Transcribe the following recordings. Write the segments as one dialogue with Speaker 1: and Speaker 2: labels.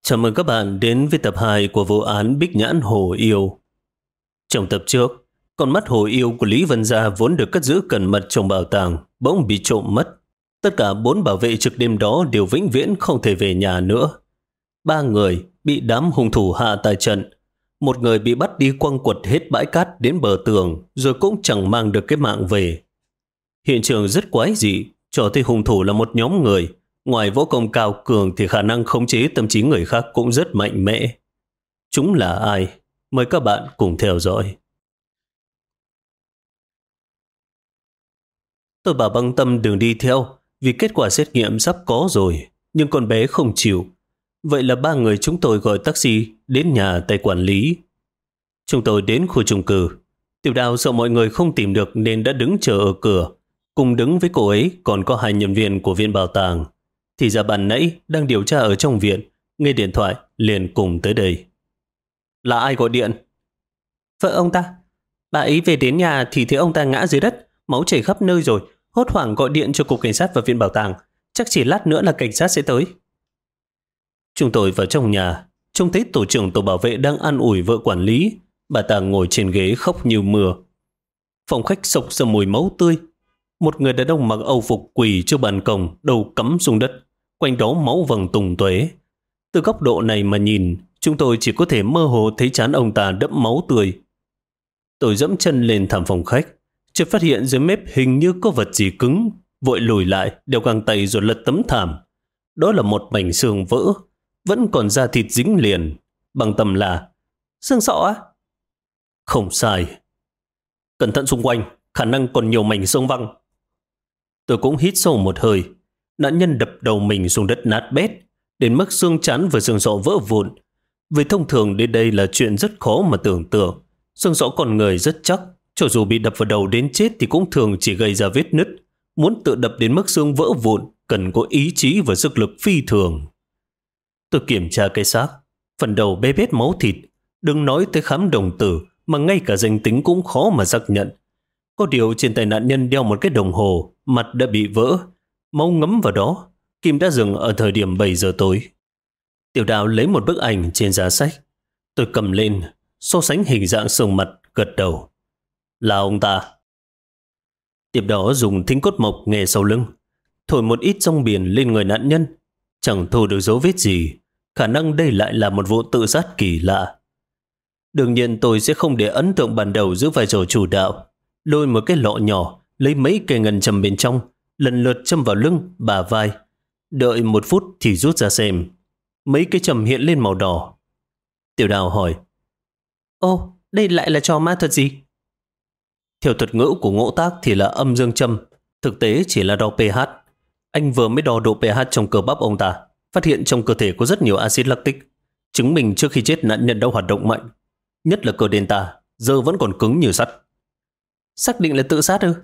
Speaker 1: Chào mừng các bạn đến với tập 2 của vụ án Bích Nhãn Hồ Yêu. Trong tập trước, con mắt hồ yêu của Lý Vân Gia vốn được cất giữ cẩn mật trong bảo tàng, bỗng bị trộm mất. Tất cả 4 bảo vệ trực đêm đó đều vĩnh viễn không thể về nhà nữa. 3 người bị đám hung thủ hạ tại trận. Một người bị bắt đi quăng quật hết bãi cát đến bờ tường, rồi cũng chẳng mang được cái mạng về. Hiện trường rất quái dị, cho thấy hung thủ là một nhóm người. Ngoài võ công cao cường thì khả năng khống chế tâm trí người khác cũng rất mạnh mẽ. Chúng là ai? Mời các bạn cùng theo dõi. Tôi bảo Băng Tâm đừng đi theo, vì kết quả xét nghiệm sắp có rồi, nhưng con bé không chịu. Vậy là 3 người chúng tôi gọi taxi đến nhà tay quản lý. Chúng tôi đến khu chung cư. Tiểu Đào sợ mọi người không tìm được nên đã đứng chờ ở cửa. Cùng đứng với cô ấy còn có 2 nhân viên của viện bảo tàng. Thì ra bạn nãy đang điều tra ở trong viện, nghe điện thoại liền cùng tới đây. Là ai gọi điện?
Speaker 2: Vợ ông ta. Bà ấy về đến nhà thì thấy ông ta ngã dưới đất, máu chảy khắp nơi rồi, hốt hoảng gọi điện cho cục cảnh sát và viện bảo tàng. Chắc chỉ lát nữa là cảnh sát sẽ tới.
Speaker 1: Chúng tôi vào trong nhà, trông thấy tổ trưởng tổ bảo vệ đang an ủi vợ quản lý. Bà ta ngồi trên ghế khóc như mưa. Phòng khách sộc ra mùi máu tươi. Một người đàn ông mặc âu phục quỳ trước ban công, đầu cắm xuống đất, quanh đó máu vầng tùng tóe. Từ góc độ này mà nhìn, chúng tôi chỉ có thể mơ hồ thấy trán ông ta đẫm máu tươi. Tôi dẫm chân lên thảm phòng khách, chợt phát hiện dưới mép hình như có vật gì cứng, vội lùi lại, đeo găng tay rồi lật tấm thảm. Đó là một mảnh xương vỡ, vẫn còn da thịt dính liền. Bằng tầm là
Speaker 2: xương sọ á?
Speaker 1: Không sai. Cẩn thận xung quanh, khả năng còn nhiều mảnh xương văng. Tôi cũng hít sâu một hơi. Nạn nhân đập đầu mình xuống đất nát bét, đến mức xương trán và xương sọ vỡ vụn. Vì thông thường đến đây là chuyện rất khó mà tưởng tượng. Xương sọ con người rất chắc, cho dù bị đập vào đầu đến chết thì cũng thường chỉ gây ra vết nứt. Muốn tự đập đến mức xương vỡ vụn cần có ý chí và sức lực phi thường. Tôi kiểm tra cái xác, phần đầu bê bết máu thịt. Đừng nói tới khám đồng tử, mà ngay cả danh tính cũng khó mà xác nhận. Có điều trên tay nạn nhân đeo một cái đồng hồ, mặt đã bị vỡ, máu ngấm vào đó. Kim đã dừng ở thời điểm 7 giờ tối. Tiểu Đào lấy một bức ảnh trên giá sách. Tôi cầm lên, so sánh hình dạng xương mặt, gật đầu. Là ông ta. Tiếp đó dùng thính cốt mộc nghe sau lưng, thổi một ít rong biển lên người nạn nhân. Chẳng thu được dấu vết gì. Khả năng đây lại là một vụ tự sát kỳ lạ. Đương nhiên tôi sẽ không để ấn tượng ban đầu giữ vai trò chủ đạo. Lôi một cái lọ nhỏ, lấy mấy cây ngân châm bên trong, lần lượt châm vào lưng, bả vai. Đợi 1 phút thì rút ra xem. Mấy cái châm hiện lên màu đỏ. Tiểu Đào hỏi:
Speaker 2: Ô, đây lại là trò ma thuật gì?
Speaker 1: Theo thuật ngữ của Ngộ Tác thì là âm dương châm, thực tế chỉ là đo pH. Anh vừa mới đo độ pH trong cơ bắp ông ta, phát hiện trong cơ thể có rất nhiều axit lactic, chứng minh trước khi chết nạn nhân đã hoạt động mạnh. Nhất là cơ delta, giờ vẫn còn cứng như sắt.
Speaker 2: Xác định là tự sát ư?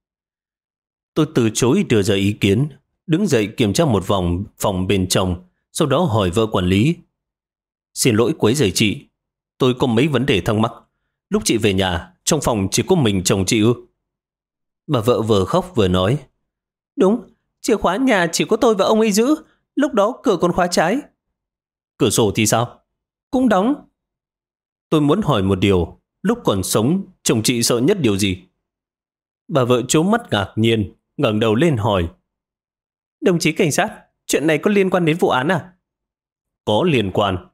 Speaker 1: Tôi từ chối đưa ra ý kiến, đứng dậy kiểm tra một vòng phòng bên trong, sau đó hỏi vợ quản lý: Xin lỗi quấy rầy chị, tôi có mấy vấn đề thắc mắc. Lúc chị về nhà, trong phòng chỉ có mình chồng chị ư? Bà vợ vừa khóc vừa nói:
Speaker 2: Đúng, chìa khóa nhà chỉ có tôi và ông ấy giữ. Lúc đó cửa còn khóa trái.
Speaker 1: Cửa sổ thì sao?
Speaker 2: Cũng đóng.
Speaker 1: Tôi muốn hỏi một điều, lúc còn sống, chồng chị sợ nhất điều gì? Bà vợ trố mắt ngạc nhiên, ngẩng đầu lên hỏi:
Speaker 2: Đồng chí cảnh sát, chuyện này có liên quan đến vụ án à?
Speaker 1: Có liên quan.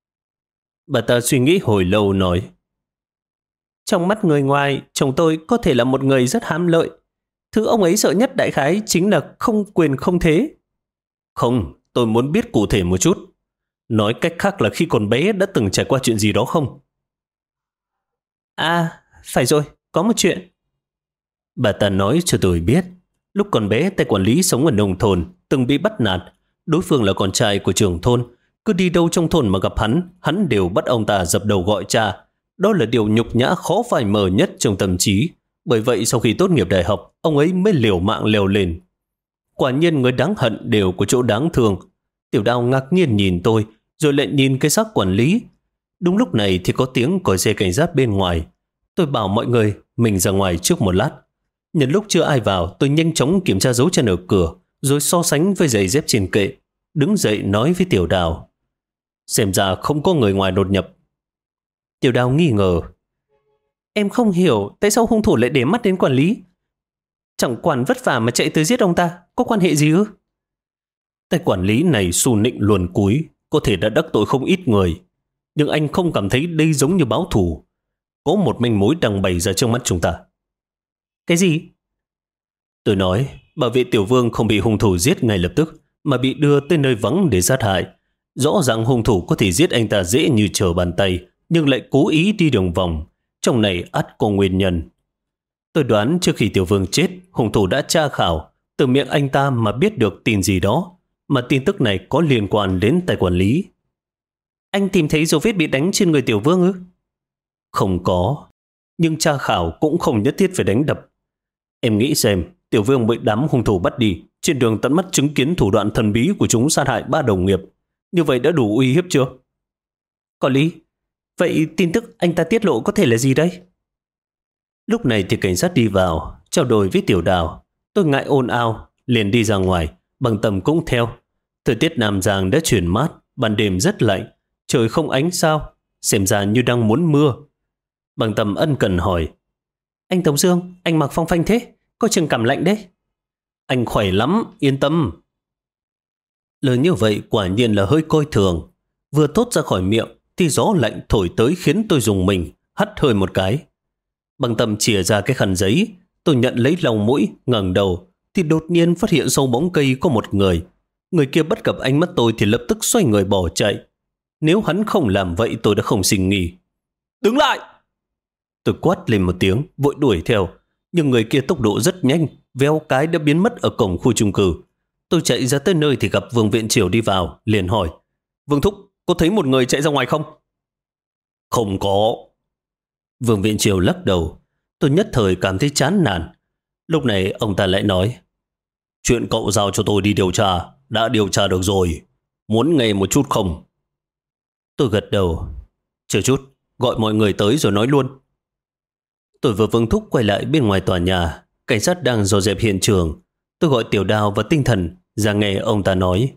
Speaker 1: Bà ta suy nghĩ hồi lâu nói:
Speaker 2: Trong mắt người ngoài, chồng tôi có thể là một người rất hám lợi. Thứ ông ấy sợ nhất đại khái chính là không quyền không thế.
Speaker 1: Không, tôi muốn biết cụ thể một chút. Nói cách khác là khi còn bé đã từng trải qua chuyện gì đó không?
Speaker 2: À, phải rồi, có một chuyện.
Speaker 1: Bà ta nói cho tôi biết, lúc còn bé tay quản lý sống ở nông thôn, từng bị bắt nạt. Đối phương là con trai của trưởng thôn. Cứ đi đâu trong thôn mà gặp hắn đều bắt ông ta dập đầu gọi cha. Đó là điều nhục nhã khó phai mờ nhất trong tâm trí. Bởi vậy sau khi tốt nghiệp đại học, ông ấy mới liều mạng leo lên. Quả nhiên người đáng hận đều có chỗ đáng thương. Tiểu Đào ngạc nhiên nhìn tôi, rồi lại nhìn cái xác quản lý. Đúng lúc này thì có tiếng còi xe cảnh sát bên ngoài. Tôi bảo mọi người mình ra ngoài trước một lát. Nhân lúc chưa ai vào, tôi nhanh chóng kiểm tra dấu chân ở cửa, rồi so sánh với giày dép trên kệ. Đứng dậy nói với Tiểu Đào: Xem ra không có người ngoài đột nhập.
Speaker 2: Tiểu Đào nghi ngờ. Em không hiểu tại sao hung thủ lại để mắt đến quản lý. Chẳng quản vất vả mà chạy tới giết ông ta, có quan hệ gì ư?
Speaker 1: Tay quản lý này xù nịnh luồn cúi, có thể đã đắc tội không ít người. Nhưng anh không cảm thấy đây giống như báo thù. Có một manh mối đang bày ra trước mắt chúng ta.
Speaker 2: Cái gì?
Speaker 1: Tôi nói, bảo vệ Tiểu Vương không bị hung thủ giết ngay lập tức, mà bị đưa tới nơi vắng để sát hại. Rõ ràng hung thủ có thể giết anh ta dễ như trở bàn tay, nhưng lại cố ý đi đường vòng. Trong này ắt có nguyên nhân. Tôi đoán trước khi Tiểu Vương chết, hung thủ đã tra khảo, từ miệng anh ta mà biết được tin gì đó, mà tin tức này có liên quan đến tay quản lý.
Speaker 2: Anh tìm thấy dấu vết bị đánh trên người Tiểu Vương ư?
Speaker 1: Không có, nhưng tra khảo cũng không nhất thiết phải đánh đập. Em nghĩ xem, Tiểu Vương bị đám hung thủ bắt đi, trên đường tận mắt chứng kiến thủ đoạn thần bí của chúng sát hại 3 đồng nghiệp. Như vậy đã đủ uy hiếp chưa?
Speaker 2: Có lý. Vậy tin tức anh ta tiết lộ có thể là gì đây?
Speaker 1: Lúc này thì cảnh sát đi vào, trao đổi với Tiểu Đào. Tôi ngại ồn ào, liền đi ra ngoài, Bằng Tầm cũng theo. Thời tiết Nam Giang đã chuyển mát, ban đêm rất lạnh, trời không ánh sao, xem ra như đang muốn mưa. Bằng Tầm ân cần hỏi,
Speaker 2: anh Tống Dương, anh mặc phong phanh thế, có chừng cảm lạnh đấy.
Speaker 1: Anh khỏe lắm, yên tâm. Lời như vậy quả nhiên là hơi coi thường. Vừa thốt ra khỏi miệng thì gió lạnh thổi tới khiến tôi rùng mình, hắt hơi một cái. Bằng Tầm chìa ra cái khăn giấy, tôi nhận lấy lòng mũi, ngẩng đầu thì đột nhiên phát hiện sau bóng cây có một người. Người kia bắt gặp ánh mắt tôi thì lập tức xoay người bỏ chạy. Nếu hắn không làm vậy tôi đã không sinh nghi. Đứng lại! Tôi quát lên một tiếng, vội đuổi theo. Nhưng người kia tốc độ rất nhanh, veo cái đã biến mất ở cổng khu chung cư. Tôi chạy ra tới nơi thì gặp Vương Viện Triều đi vào, liền hỏi, Vương Thúc, có thấy một người chạy ra ngoài không? Không có. Vương Viện Triều lắc đầu. Tôi nhất thời cảm thấy chán nản. Lúc này ông ta lại nói, chuyện cậu giao cho tôi đi điều tra, đã điều tra được rồi. Muốn nghe một chút không? Tôi gật đầu. Chờ chút, gọi mọi người tới rồi nói luôn. Tôi và Vương Thúc quay lại bên ngoài tòa nhà. Cảnh sát đang dò dẹp hiện trường. Tôi gọi Tiểu Đào và Tinh Thần ra nghe ông ta nói.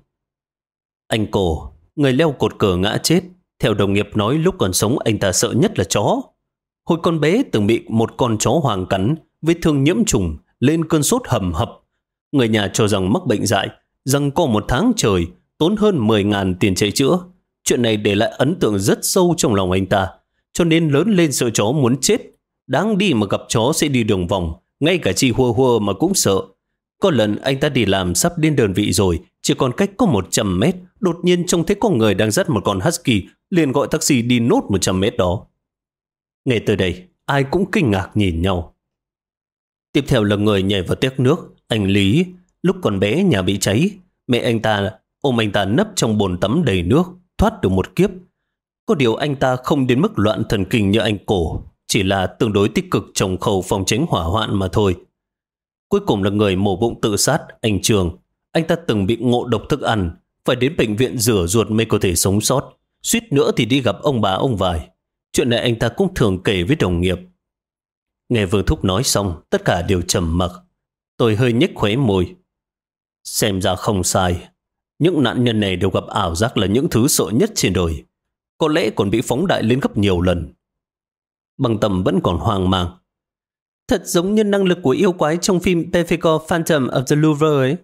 Speaker 1: Anh Cổ, người leo cột cờ ngã chết. Theo đồng nghiệp nói lúc còn sống anh ta sợ nhất là chó. Hồi con bé từng bị một con chó hoang cắn, vết thương nhiễm trùng, lên cơn sốt hầm hập. Người nhà cho rằng mắc bệnh dại, rằng có 1 tháng trời, tốn hơn 10.000 tiền chạy chữa. Chuyện này để lại ấn tượng rất sâu trong lòng anh ta, cho nên lớn lên sợ chó muốn chết. Đáng đi mà gặp chó sẽ đi đường vòng, ngay cả chị hua hua mà cũng sợ. Có lần anh ta đi làm sắp đến đơn vị rồi, chỉ còn cách có 100 mét, đột nhiên trông thấy có người đang dắt một con husky, liền gọi taxi đi nốt 100 mét đó. Nghe tới đây, ai cũng kinh ngạc nhìn nhau. Tiếp theo là người nhảy vào téc nước, anh Lý. Lúc còn bé nhà bị cháy, mẹ anh ta ôm anh ta nấp trong bồn tắm đầy nước, thoát được một kiếp. Có điều anh ta không đến mức loạn thần kinh như anh Cổ, chỉ là tương đối tích cực trong khâu phòng tránh hỏa hoạn mà thôi. Cuối cùng là người mổ bụng tự sát, anh Trường. Anh ta từng bị ngộ độc thức ăn, phải đến bệnh viện rửa ruột mới có thể sống sót. Suýt nữa thì đi gặp ông bà ông vải. Chuyện này anh ta cũng thường kể với đồng nghiệp. Nghe Vương Thúc nói xong, tất cả đều trầm mặc. Tôi hơi nhếch khóe môi. Xem ra không sai. Những nạn nhân này đều gặp ảo giác là những thứ sợ nhất trên đời. Có lẽ còn bị phóng đại lên gấp nhiều lần. Bằng Tầm vẫn còn hoang mang.
Speaker 2: Thật giống như năng lực của yêu quái trong phim Befico Phantom of the Louvre ấy.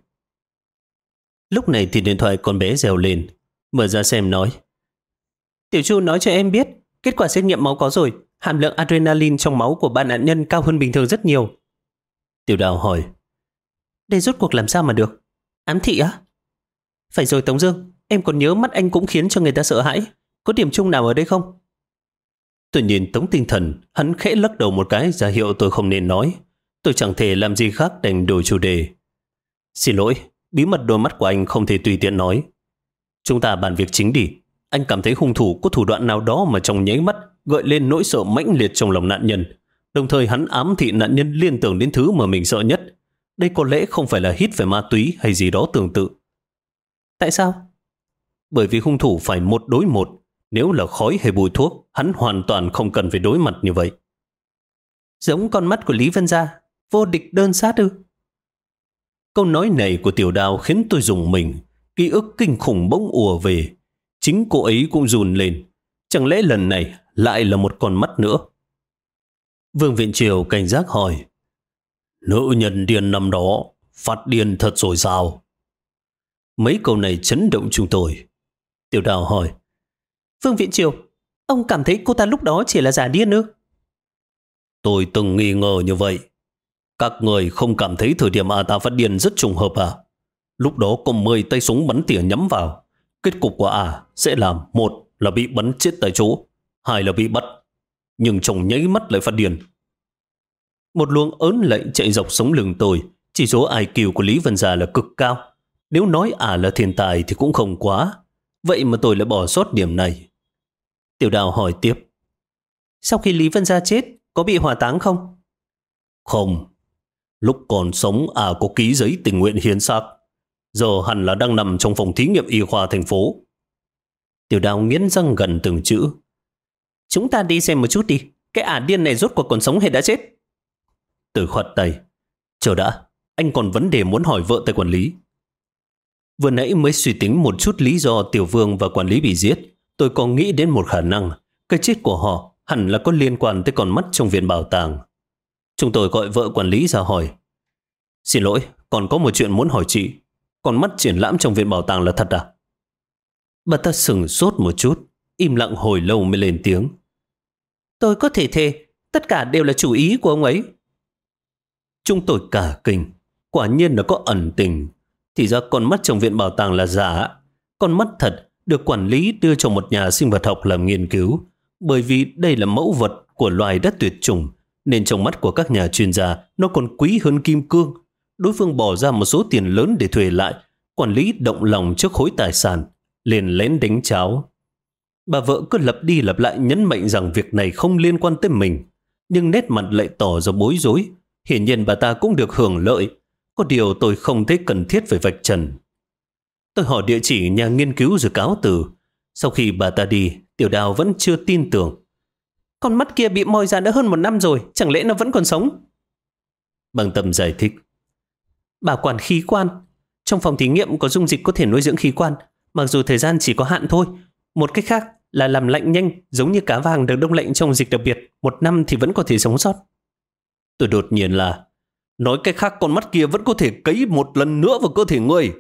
Speaker 1: Lúc này thì điện thoại con bé reo lên. Mở ra xem nói.
Speaker 2: Tiểu Chu nói cho em biết, kết quả xét nghiệm máu có rồi. Hàm lượng adrenaline trong máu của ba nạn nhân cao hơn bình thường rất nhiều.
Speaker 1: Tiểu Đào hỏi.
Speaker 2: Đây rốt cuộc làm sao mà được? Ám thị á? Phải rồi Tống Dương, em còn nhớ mắt anh cũng khiến cho người ta sợ hãi. Có điểm chung nào ở đây không?
Speaker 1: Tôi nhìn Tống Tinh Thần, hắn khẽ lắc đầu một cái ra hiệu tôi không nên nói. Tôi chẳng thể làm gì khác đành đổi chủ đề. Xin lỗi, bí mật đôi mắt của anh không thể tùy tiện nói. Chúng ta bàn việc chính đi. Anh cảm thấy hung thủ có thủ đoạn nào đó mà trong nháy mắt gợi lên nỗi sợ mãnh liệt trong lòng nạn nhân. Đồng thời hắn ám thị nạn nhân liên tưởng đến thứ mà mình sợ nhất. Đây có lẽ không phải là hít phải ma túy hay gì đó tương tự.
Speaker 2: Tại sao?
Speaker 1: Bởi vì hung thủ phải 1 đối 1. Nếu là khói hay bụi thuốc, hắn hoàn toàn không cần phải đối mặt như vậy.
Speaker 2: Giống con mắt của Lý Vân Gia, vô địch đơn sát ư?
Speaker 1: Câu nói này của Tiểu Đào khiến tôi rùng mình. Ký ức kinh khủng bỗng ùa về. chính cô ấy cũng run lên. Chẳng lẽ lần này lại là một con mắt nữa? Vương Viện Triều cảnh giác hỏi, nữ nhân điên năm đó phát điên thật rồi sao? Mấy câu này chấn động chúng tôi. Tiểu Đào hỏi,
Speaker 2: Vương Viện Triều, ông cảm thấy cô ta lúc đó chỉ là giả điên ư?
Speaker 1: Tôi từng nghi ngờ như vậy. Các người không cảm thấy thời điểm ta phát điên rất trùng hợp à? Lúc đó có 10 tay súng bắn tỉa nhắm vào. Kết cục của sẽ là 1 là bị bắn chết tại chỗ, 2 là bị bắt. Nhưng trong nháy mắt lại phát điên. Một luồng ớn lạnh chạy dọc sống lưng tôi. Chỉ số IQ của Lý Vân Gia là cực cao. Nếu nói là thiên tài thì cũng không quá. Vậy mà tôi lại bỏ sót điểm này. Tiểu Đào hỏi tiếp,
Speaker 2: sau khi Lý Vân Gia chết, có bị hỏa táng không?
Speaker 1: Không. Lúc còn sống có ký giấy tình nguyện hiến xác. Giờ hẳn là đang nằm trong phòng thí nghiệm y khoa thành phố.
Speaker 2: Tiểu Đào nghiến răng gần từng chữ. Chúng ta đi xem một chút đi. Cái điên này rốt cuộc còn sống hay đã chết?
Speaker 1: Tôi khoát tay. Chờ đã, anh còn vấn đề muốn hỏi vợ tay quản lý. Vừa nãy mới suy tính một chút lý do Tiểu Vương và quản lý bị giết. Tôi có nghĩ đến một khả năng. Cái chết của họ hẳn là có liên quan tới con mắt trong viện bảo tàng. Chúng tôi gọi vợ quản lý ra hỏi, xin lỗi, còn có một chuyện muốn hỏi chị. Con mắt triển lãm trong viện bảo tàng là thật à? Bà ta sửng sốt một chút, im lặng hồi lâu mới lên tiếng.
Speaker 2: Tôi có thể thề, tất cả đều là chủ ý của ông ấy.
Speaker 1: Chúng tôi cả kinh, quả nhiên là có ẩn tình. Thì ra con mắt trong viện bảo tàng là giả. Con mắt thật được quản lý đưa cho một nhà sinh vật học làm nghiên cứu. Bởi vì đây là mẫu vật của loài đất tuyệt chủng, nên trong mắt của các nhà chuyên gia nó còn quý hơn kim cương. Đối phương bỏ ra một số tiền lớn để thuê lại. Quản lý động lòng trước khối tài sản, liền lén đánh cháo. Bà vợ cứ lặp đi lặp lại nhấn mạnh rằng việc này không liên quan tới mình, nhưng nét mặt lại tỏ ra bối rối. Hiển nhiên bà ta cũng được hưởng lợi. Có điều tôi không thấy cần thiết phải vạch trần. Tôi hỏi địa chỉ nhà nghiên cứu rồi cáo từ. Sau khi bà ta đi, Tiểu Đào vẫn chưa tin tưởng.
Speaker 2: Con mắt kia bị moi ra đã hơn 1 năm rồi, chẳng lẽ nó vẫn còn sống?
Speaker 1: Bằng Tâm giải thích,
Speaker 2: bảo quản khí quan. Trong phòng thí nghiệm có dung dịch có thể nuôi dưỡng khí quan, mặc dù thời gian chỉ có hạn thôi. Một cách khác là làm lạnh nhanh, giống như cá vàng được đông lạnh trong dịch đặc biệt, 1 năm thì vẫn có thể sống sót.
Speaker 1: Tôi đột nhiên là, nói cách khác con mắt kia vẫn có thể cấy một lần nữa vào cơ thể người.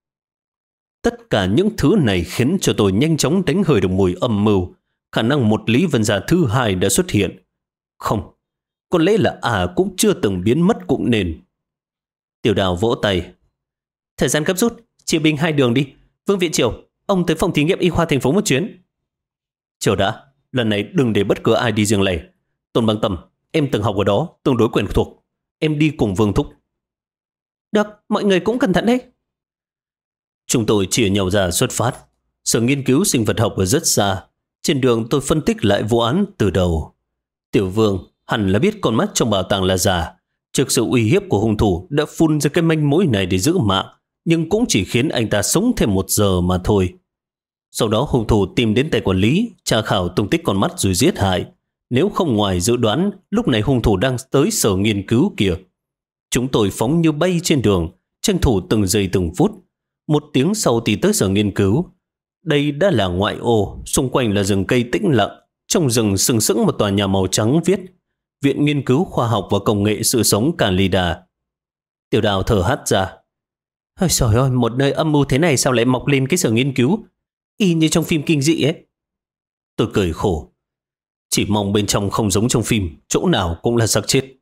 Speaker 1: Tất cả những thứ này khiến cho tôi nhanh chóng đánh hơi được mùi âm mưu. Khả năng một Lý Vân Gia thứ hai đã xuất hiện. Không, có lẽ là cũng chưa từng biến mất cũng nên. Tiểu Đào vỗ tay.
Speaker 2: Thời gian gấp rút, chia binh 2 đường đi. Vương Viện Triều, ông tới phòng thí nghiệm y khoa thành phố một chuyến.
Speaker 1: Chờ đã, lần này đừng để bất cứ ai đi riêng lẻ. Tôn Bằng Tâm, em từng học ở đó, tương đối quen thuộc. Em đi cùng Vương Thúc.
Speaker 2: Được, mọi người cũng cẩn thận đấy.
Speaker 1: Chúng tôi chia nhau ra xuất phát. Sở nghiên cứu sinh vật học ở rất xa. Trên đường tôi phân tích lại vụ án từ đầu. Tiểu Vương hẳn là biết con mắt trong bảo tàng là giả. Trước sự uy hiếp của hung thủ đã phun ra cái manh mối này để giữ mạng, nhưng cũng chỉ khiến anh ta sống thêm 1 giờ mà thôi. Sau đó hung thủ tìm đến tay quản lý, tra khảo tung tích con mắt rồi giết hại. Nếu không ngoài dự đoán, lúc này hung thủ đang tới sở nghiên cứu kìa. Chúng tôi phóng như bay trên đường, tranh thủ từng giây từng phút. 1 tiếng sau thì tới sở nghiên cứu. Đây đã là ngoại ô, xung quanh là rừng cây tĩnh lặng. Trong rừng sừng sững một tòa nhà màu trắng viết Viện Nghiên cứu Khoa học và Công nghệ Sự sống Canada. Tiểu Đào thở hắt ra.
Speaker 2: Ôi trời ơi, một nơi âm mưu thế này sao lại mọc lên cái sở nghiên cứu? Y như trong phim kinh dị ấy.
Speaker 1: Tôi cười khổ. Chỉ mong bên trong không giống trong phim, chỗ nào cũng là xác chết.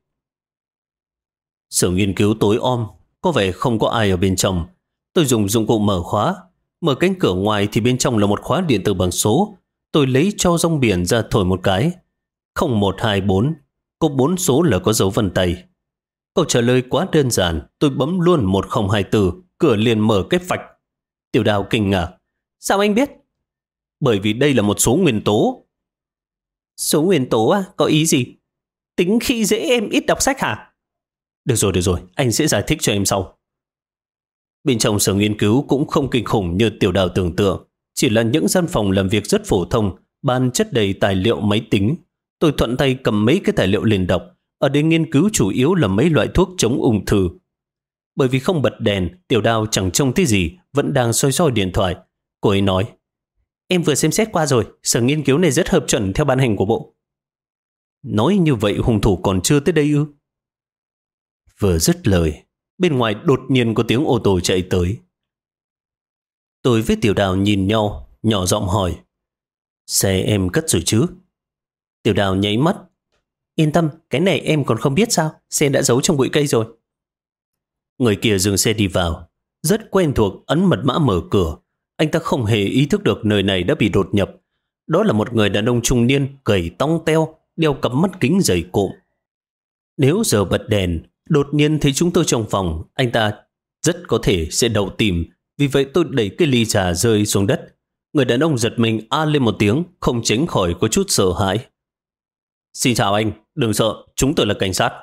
Speaker 1: Sở nghiên cứu tối om, có vẻ không có ai ở bên trong. Tôi dùng dụng cụ mở khóa. Mở cánh cửa ngoài thì bên trong là một khóa điện tử bằng số. Tôi lấy cho rong biển ra thổi một cái. 0124. Có 4 số là có dấu vân tay. Câu trả lời quá đơn giản. Tôi bấm luôn 1024. Cửa liền mở cái phạch. Tiểu Đào kinh ngạc.
Speaker 2: Sao anh biết?
Speaker 1: Bởi vì đây là một số nguyên tố.
Speaker 2: Số nguyên tố à? Có ý gì? Tính khi dễ em ít đọc sách hả?
Speaker 1: Được rồi. Anh sẽ giải thích cho em sau. Bên trong sở nghiên cứu cũng không kinh khủng như Tiểu Đào tưởng tượng. Chỉ là những gian phòng làm việc rất phổ thông, bàn chất đầy tài liệu máy tính. Tôi thuận tay cầm mấy cái tài liệu lên đọc. Ở đây nghiên cứu chủ yếu là mấy loại thuốc chống ung thư. Bởi vì không bật đèn, Tiểu Đào chẳng trông thấy gì, vẫn đang soi điện thoại. Cô ấy nói,
Speaker 2: Em vừa xem xét qua rồi, sở nghiên cứu này rất hợp chuẩn theo ban hành của bộ.
Speaker 1: Nói như vậy hung thủ còn chưa tới đây ư? Vừa dứt lời, bên ngoài đột nhiên có tiếng ô tô chạy tới. Tôi với Tiểu Đào nhìn nhau, nhỏ giọng hỏi. Xe em cất rồi chứ?
Speaker 2: Tiểu Đào nháy mắt. Yên tâm, cái này em còn không biết sao, xe đã giấu trong bụi cây rồi.
Speaker 1: Người kia dừng xe đi vào, rất quen thuộc ấn mật mã mở cửa. Anh ta không hề ý thức được nơi này đã bị đột nhập. Đó là một người đàn ông trung niên, gầy tong teo, đeo cặp mắt kính dày cộm. Nếu giờ bật đèn, đột nhiên thấy chúng tôi trong phòng, anh ta rất có thể sẽ đậu tìm. Vì vậy tôi đẩy cái ly trà rơi xuống đất. Người đàn ông giật mình a lên một tiếng, không tránh khỏi có chút sợ hãi. Xin chào anh, đừng sợ, chúng tôi là cảnh sát.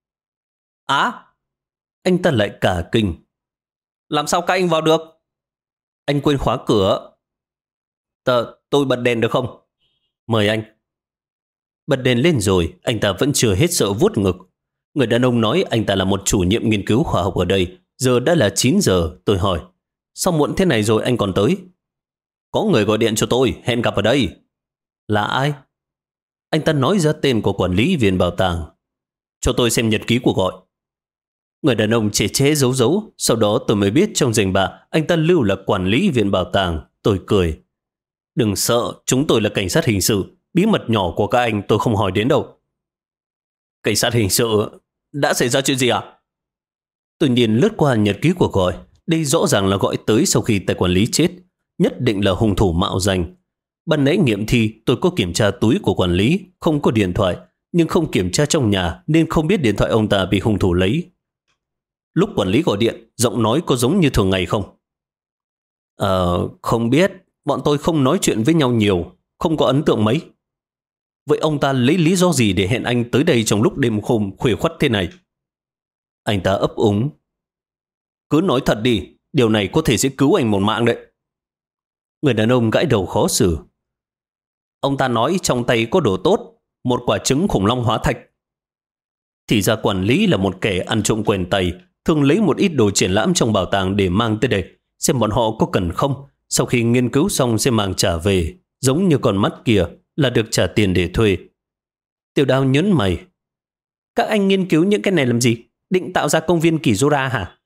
Speaker 1: Anh ta lại cả kinh. Làm sao các anh vào được? Anh quên khóa cửa. Tôi bật đèn được không? Mời anh. Bật đèn lên rồi, anh ta vẫn chưa hết sợ vuốt ngực. Người đàn ông nói anh ta là một chủ nhiệm nghiên cứu khoa học ở đây. Giờ đã là 9 giờ, tôi hỏi. Sao muộn thế này rồi anh còn tới? Có người gọi điện cho tôi, hẹn gặp ở đây. Là ai? Anh ta nói ra tên của quản lý viện bảo tàng. Cho tôi xem nhật ký cuộc gọi. Người đàn ông chế chế giấu giấu. Sau đó tôi mới biết trong danh bạ anh ta lưu là quản lý viện bảo tàng. Tôi cười. Đừng sợ, chúng tôi là cảnh sát hình sự. Bí mật nhỏ của các anh tôi không hỏi đến đâu. Cảnh sát hình sự? Đã xảy ra chuyện gì à? Tôi nhìn lướt qua nhật ký cuộc gọi. Đây rõ ràng là gọi tới sau khi tài quản lý chết. Nhất định là hung thủ mạo danh. Ban nãy nghiệm thi tôi có kiểm tra túi của quản lý, không có điện thoại, nhưng không kiểm tra trong nhà nên không biết điện thoại ông ta bị hung thủ lấy. Lúc quản lý gọi điện, giọng nói có giống như thường ngày không? Không biết, bọn tôi không nói chuyện với nhau nhiều, không có ấn tượng mấy. Vậy ông ta lấy lý do gì để hẹn anh tới đây trong lúc đêm hôm khuya khoắt thế này? Anh ta ấp úng. Cứ nói thật đi, điều này có thể sẽ cứu anh một mạng đấy. Người đàn ông gãi đầu khó xử. Ông ta nói trong tay có đồ tốt, một quả trứng khủng long hóa thạch. Thì ra quản lý là một kẻ ăn trộm quen tay, thường lấy một ít đồ triển lãm trong bảo tàng để mang tới đây, xem bọn họ có cần không. Sau khi nghiên cứu xong sẽ mang trả về, giống như con mắt kia là được trả tiền để thuê. Tiểu Đào nhớn mày. Các anh nghiên cứu những cái này làm gì? Định tạo ra công viên Kizura hả?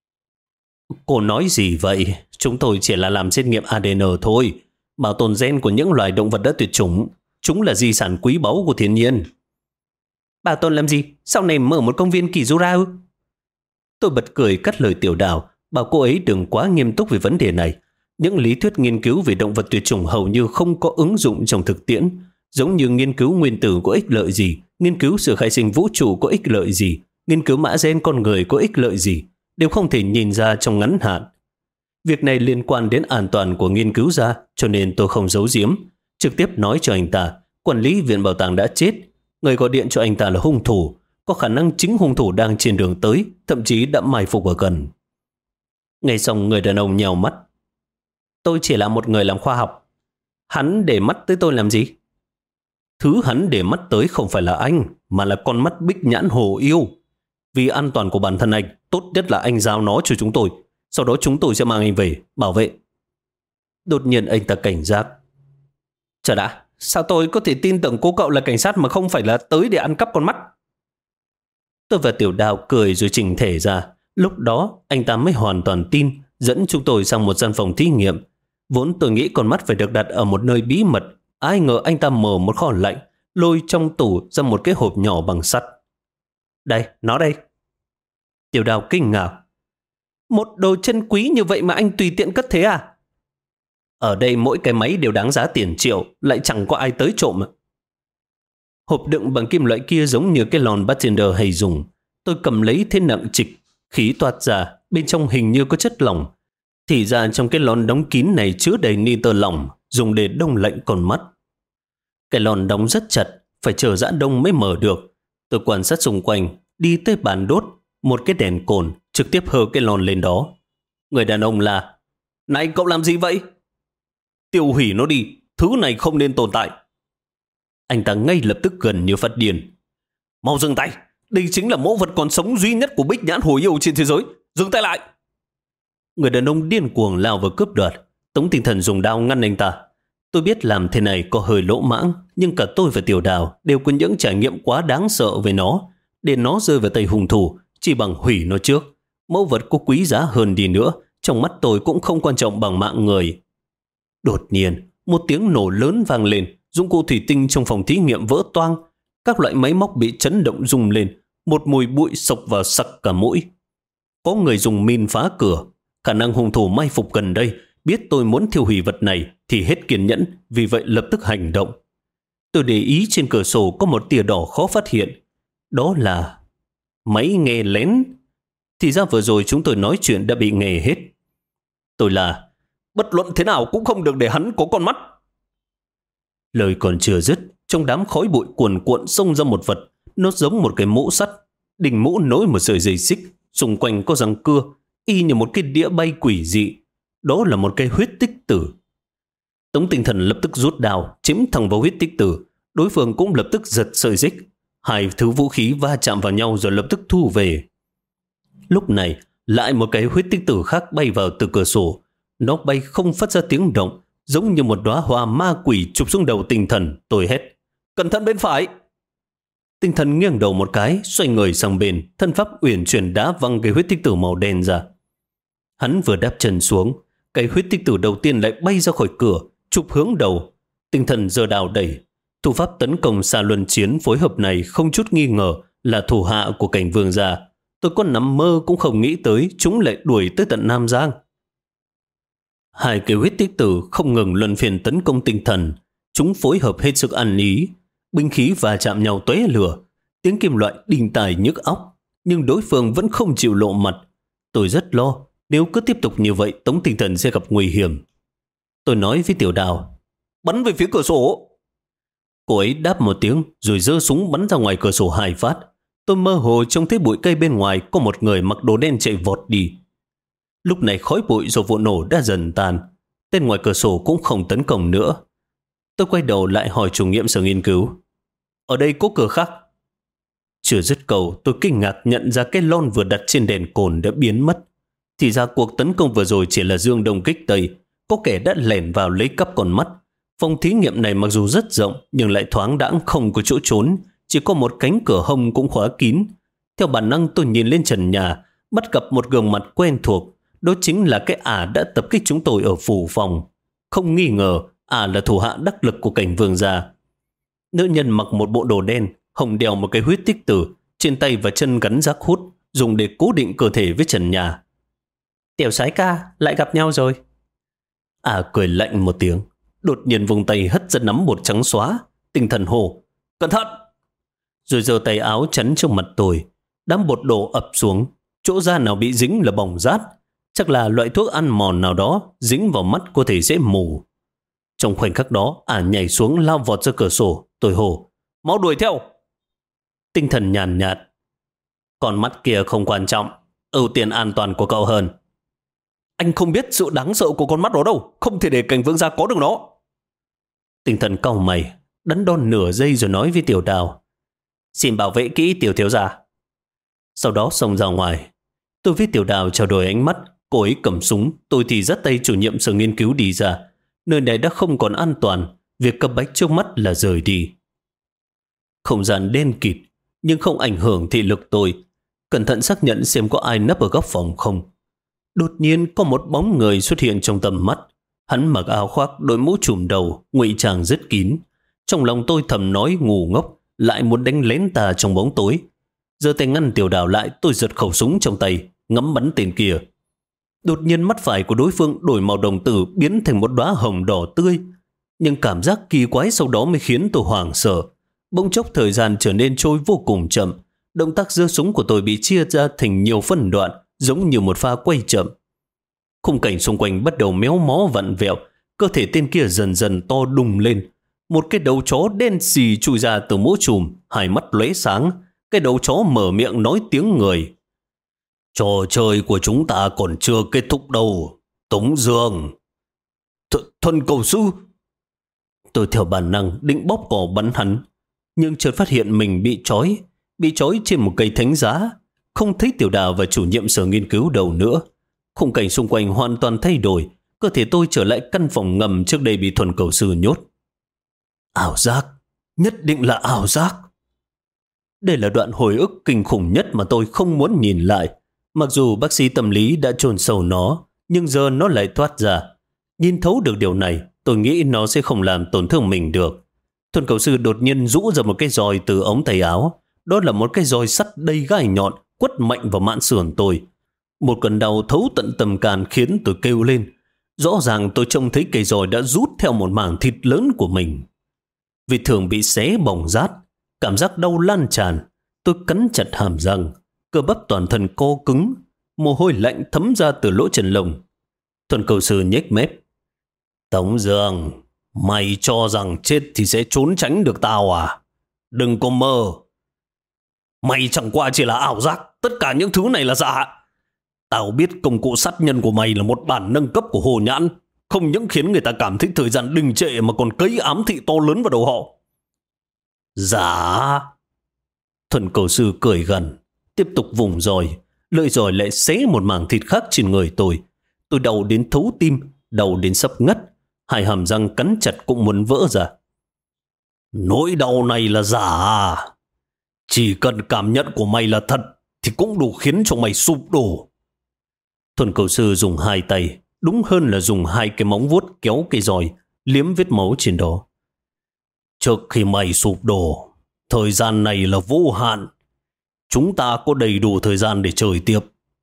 Speaker 1: Cô nói gì vậy? Chúng tôi chỉ là làm xét nghiệm ADN thôi. Bảo tồn gen của những loài động vật đã tuyệt chủng. Chúng là di sản quý báu của thiên nhiên. Bảo tồn làm gì? Sau này mở một công viên Kizura ư? Tôi bật cười cắt lời Tiểu Đào, bảo cô ấy đừng quá nghiêm túc về vấn đề này. Những lý thuyết nghiên cứu về động vật tuyệt chủng hầu như không có ứng dụng trong thực tiễn. Giống như nghiên cứu nguyên tử có ích lợi gì, nghiên cứu sự khai sinh vũ trụ có ích lợi gì, nghiên cứu mã gen con người có ích lợi gì, đều không thể nhìn ra trong ngắn hạn. Việc này liên quan đến an toàn của nghiên cứu ra, cho nên tôi không giấu giếm, trực tiếp nói cho anh ta, quản lý viện bảo tàng đã chết, người gọi điện cho anh ta là hung thủ, có khả năng chính hung thủ đang trên đường tới, thậm chí đã mai phục ở gần. Nghe xong người đàn ông nhèo mắt. Tôi chỉ là một người làm khoa học. Hắn để mắt tới tôi làm gì? Thứ hắn để mắt tới không phải là anh, mà là con mắt bích nhãn hồ yêu. Vì an toàn của bản thân anh, tốt nhất là anh giao nó cho chúng tôi. Sau đó chúng tôi sẽ mang anh về, bảo vệ. Đột nhiên anh ta cảnh giác. Chờ đã, sao tôi có thể tin tưởng cô cậu là cảnh sát mà không phải là tới để ăn cắp con mắt? Tôi và Tiểu Đào cười rồi chỉnh thể ra. Lúc đó anh ta mới hoàn toàn tin, dẫn chúng tôi sang một gian phòng thí nghiệm. Vốn tôi nghĩ con mắt phải được đặt ở một nơi bí mật. Ai ngờ anh ta mở một kho lạnh, lôi trong tủ ra một cái hộp nhỏ bằng sắt. Đây, nó đây. Tiểu Đào kinh ngạc. Một đồ chân quý như vậy mà anh tùy tiện cất thế à? Ở đây mỗi cái máy đều đáng giá tiền triệu, lại chẳng có ai tới trộm. Hộp đựng bằng kim loại kia giống như cái lon bartender hay dùng. Tôi cầm lấy thế nặng trịch, khí toát ra, bên trong hình như có chất lỏng. Thì ra trong cái lon đóng kín này chứa đầy nitơ lỏng, dùng để đông lạnh con mắt. Cái lon đóng rất chặt, phải chờ giã đông mới mở được. Tôi quan sát xung quanh, đi tới bàn đốt, một cái đèn cồn, trực tiếp hơ cái lon lên đó. Người đàn ông là: Này cậu làm gì vậy? Tiêu hủy nó đi, thứ này không nên tồn tại. Anh ta ngay lập tức gần như phát điên. Mau dừng tay, đây chính là mẫu vật còn sống duy nhất của bích nhãn hồ yêu trên thế giới. Dừng tay lại. Người đàn ông điên cuồng lao vào cướp đoạt. Tống Tinh Thần dùng đao ngăn anh ta. Tôi biết làm thế này có hơi lỗ mãng, nhưng cả tôi và Tiểu Đào đều có những trải nghiệm quá đáng sợ về nó. Để nó rơi vào tay hung thủ, chỉ bằng hủy nó trước. Mẫu vật có quý giá hơn đi nữa, trong mắt tôi cũng không quan trọng bằng mạng người. Đột nhiên, một tiếng nổ lớn vang lên, dụng cụ thủy tinh trong phòng thí nghiệm vỡ toang. Các loại máy móc bị chấn động rung lên, một mùi bụi sộc vào sặc cả mũi. Có người dùng min phá cửa, khả năng hung thủ mai phục gần đây, biết tôi muốn thiêu hủy vật này thì hết kiên nhẫn, vì vậy lập tức hành động. Tôi để ý trên cửa sổ có một tia đỏ khó phát hiện. Đó là máy nghe lén. Thì ra vừa rồi chúng tôi nói chuyện đã bị nghe hết. Tôi là bất luận thế nào cũng không được để hắn có con mắt. Lời còn chưa dứt, trong đám khói bụi cuồn cuộn xông ra một vật. Nó giống một cái mũ sắt, đỉnh mũ nối một sợi dây xích, xung quanh có răng cưa, y như một cái đĩa bay quỷ dị. Đó là một cái huyết tích tử. Tống Tinh Thần lập tức rút đao chém thẳng vào huyết tích tử. Đối phương cũng lập tức giật sợi xích. Hai thứ vũ khí va chạm vào nhau rồi lập tức thu về. Lúc này lại một cái huyết tích tử khác bay vào từ cửa sổ. Nó bay không phát ra tiếng động, giống như một đóa hoa ma quỷ chụp xuống đầu Tinh Thần. Tôi hét: cẩn thận bên phải! Tinh Thần nghiêng đầu một cái, xoay người sang bên, thân pháp uyển chuyển đá văng cái huyết tích tử màu đen ra. Hắn vừa đáp chân xuống, cái huyết tích tử đầu tiên lại bay ra khỏi cửa, chụp hướng đầu. Tinh Thần giơ đao đẩy. Thủ pháp tấn công xa luân chiến phối hợp này không chút nghi ngờ là thủ hạ của Cảnh Vương gia. Tôi có nằm mơ cũng không nghĩ tới chúng lại đuổi tới tận Nam Giang. Hai cái huyết tích tử không ngừng luân phiên tấn công Tinh Thần. Chúng phối hợp hết sức ăn ý. Binh khí va chạm nhau tóe lửa, tiếng kim loại đinh tai nhức óc, nhưng đối phương vẫn không chịu lộ mặt. Tôi rất lo, nếu cứ tiếp tục như vậy Tống Tinh Thần sẽ gặp nguy hiểm. Tôi nói với Tiểu Đào: bắn về phía cửa sổ. Cô ấy đáp một tiếng rồi giơ súng bắn ra ngoài cửa sổ 2 phát. Tôi mơ hồ trông thấy bụi cây bên ngoài có một người mặc đồ đen chạy vọt đi. Lúc này khói bụi do vụ nổ đã dần tan. Tên ngoài cửa sổ cũng không tấn công nữa. Tôi quay đầu lại hỏi chủ nhiệm sở nghiên cứu: ở đây có cửa khác? Chưa dứt câu, tôi kinh ngạc nhận ra cái lon vừa đặt trên đèn cồn đã biến mất. Thì ra cuộc tấn công vừa rồi chỉ là dương đông kích tây. Có kẻ đã lẻn vào lấy cắp con mắt. Phòng thí nghiệm này mặc dù rất rộng nhưng lại thoáng đãng, không có chỗ trốn. Chỉ có một cánh cửa hông cũng khóa kín. Theo bản năng tôi nhìn lên trần nhà, bắt gặp một gương mặt quen thuộc. Đó chính là cái ả đã tập kích chúng tôi ở phủ phòng. Không nghi ngờ ả là thủ hạ đắc lực của Cảnh Vương gia. Nữ nhân mặc một bộ đồ đen, hồng đeo một cái huyết tích tử, trên tay và chân gắn rác hút, dùng để cố định cơ thể với trần nhà. Tiểu Soái ca, lại gặp nhau rồi. Ả cười lạnh một tiếng, đột nhiên vùng tay hất ra nắm bột trắng xóa. Tinh Thần hô: cẩn thận! Rồi giơ tay áo chắn trước mặt tôi. Đám bột đổ ập xuống, chỗ da nào bị dính là bỏng rát. Chắc là loại thuốc ăn mòn nào đó dính vào mắt có thể dễ mù. Trong khoảnh khắc đó, ả nhảy xuống lao vọt ra cửa sổ. Tôi hô: mau đuổi theo! Tinh Thần nhàn nhạt: con mắt kia không quan trọng, ưu tiên an toàn của cậu hơn. Anh không biết sự đáng sợ của con mắt đó đâu, không thể để Cảnh Vương gia có được nó. Tinh Thần cau mày, đắn đo nửa giây rồi nói với Tiểu Đào: xin bảo vệ kỹ Tiểu thiếu gia. Sau đó xông ra ngoài. Tôi với Tiểu Đào trao đổi ánh mắt. Cô ấy cầm súng, tôi thì dắt tay chủ nhiệm sở nghiên cứu đi ra. Nơi này đã không còn an toàn, việc cấp bách trước mắt là rời đi. Không gian đen kịt, nhưng không ảnh hưởng thị lực tôi. Cẩn thận xác nhận xem có ai nấp ở góc phòng không. Đột nhiên có một bóng người xuất hiện trong tầm mắt. Hắn mặc áo khoác, đội mũ trùm đầu, ngụy trang rất kín. Trong lòng tôi thầm nói ngu ngốc, lại muốn đánh lén ta trong bóng tối. Giơ tay ngăn Tiểu Đào lại, tôi giật khẩu súng trong tay, ngắm bắn tên kia. Đột nhiên mắt phải của đối phương đổi màu đồng tử, biến thành một đóa hồng đỏ tươi. Nhưng cảm giác kỳ quái sau đó mới khiến tôi hoảng sợ. Bỗng chốc thời gian trở nên trôi vô cùng chậm. Động tác giơ súng của tôi bị chia ra thành nhiều phân đoạn, giống như một pha quay chậm. Khung cảnh xung quanh bắt đầu méo mó vặn vẹo. Cơ thể tên kia dần dần to đùng lên. Một cái đầu chó đen xì chui ra từ mũ trùm, hai mắt lóe sáng. Cái đầu chó mở miệng nói tiếng người: trò chơi của chúng ta còn chưa kết thúc đâu, Tống Dương. Thuần cầu sư. Tôi theo bản năng định bóp cò bắn hắn, nhưng chợt phát hiện mình bị trói trên một cây thánh giá. Không thấy Tiểu Đào và chủ nhiệm sở nghiên cứu đâu nữa. Khung cảnh xung quanh hoàn toàn thay đổi. cơ thể tôi trở lại căn phòng ngầm trước đây bị Thuần Cầu Sư nhốt. Ảo giác, nhất định là ảo giác. Đây là đoạn hồi ức kinh khủng nhất mà tôi không muốn nhìn lại. Mặc dù bác sĩ tâm lý đã chôn sâu nó, nhưng giờ nó lại thoát ra. Nhìn thấu được điều này, tôi nghĩ nó sẽ không làm tổn thương mình được. Thuần Cầu Sư đột nhiên rũ ra một cái roi từ ống tay áo. Đó là một cái roi sắt đầy gai nhọn, quất mạnh vào mạn sườn tôi. Một cơn đau thấu tận tâm can khiến tôi kêu lên. Rõ ràng tôi trông thấy cây roi đã rút theo một mảng thịt lớn của mình. Vết thương bị xé bỏng rát, cảm giác đau lan tràn. Tôi cắn chặt hàm răng, cơ bắp toàn thân co cứng, mồ hôi lạnh thấm ra từ lỗ chân lông. Thuần Cầu Sư nhếch mép. Tống Dương, mày cho rằng chết thì sẽ trốn tránh được tao à? Đừng có mơ. Mày chẳng qua chỉ là ảo giác, tất cả những thứ này là giả. Tao biết công cụ sát nhân của mày là một bản nâng cấp của Hồ Nhãn, không những khiến người ta cảm thấy thời gian đình trệ mà còn cấy ám thị to lớn vào đầu họ. Giả. Thuần Cầu Sư cười gằn, tiếp tục vùng roi, lưỡi roi lại xé một mảng thịt khác trên người tôi. Tôi đau đến thấu tim, đau đến sắp ngất, hai hàm răng cắn chặt cũng muốn vỡ ra. Nỗi đau này là giả à? Chỉ cần cảm nhận của mày là thật thì cũng đủ khiến cho mày sụp đổ. Thuần Cầu Sư dùng hai tay, đúng hơn là dùng hai cái móng vuốt kéo cây roi, liếm vết máu trên đó. Trước khi mày sụp đổ, thời gian này là vô hạn. Chúng ta có đầy đủ thời gian để chơi tiếp.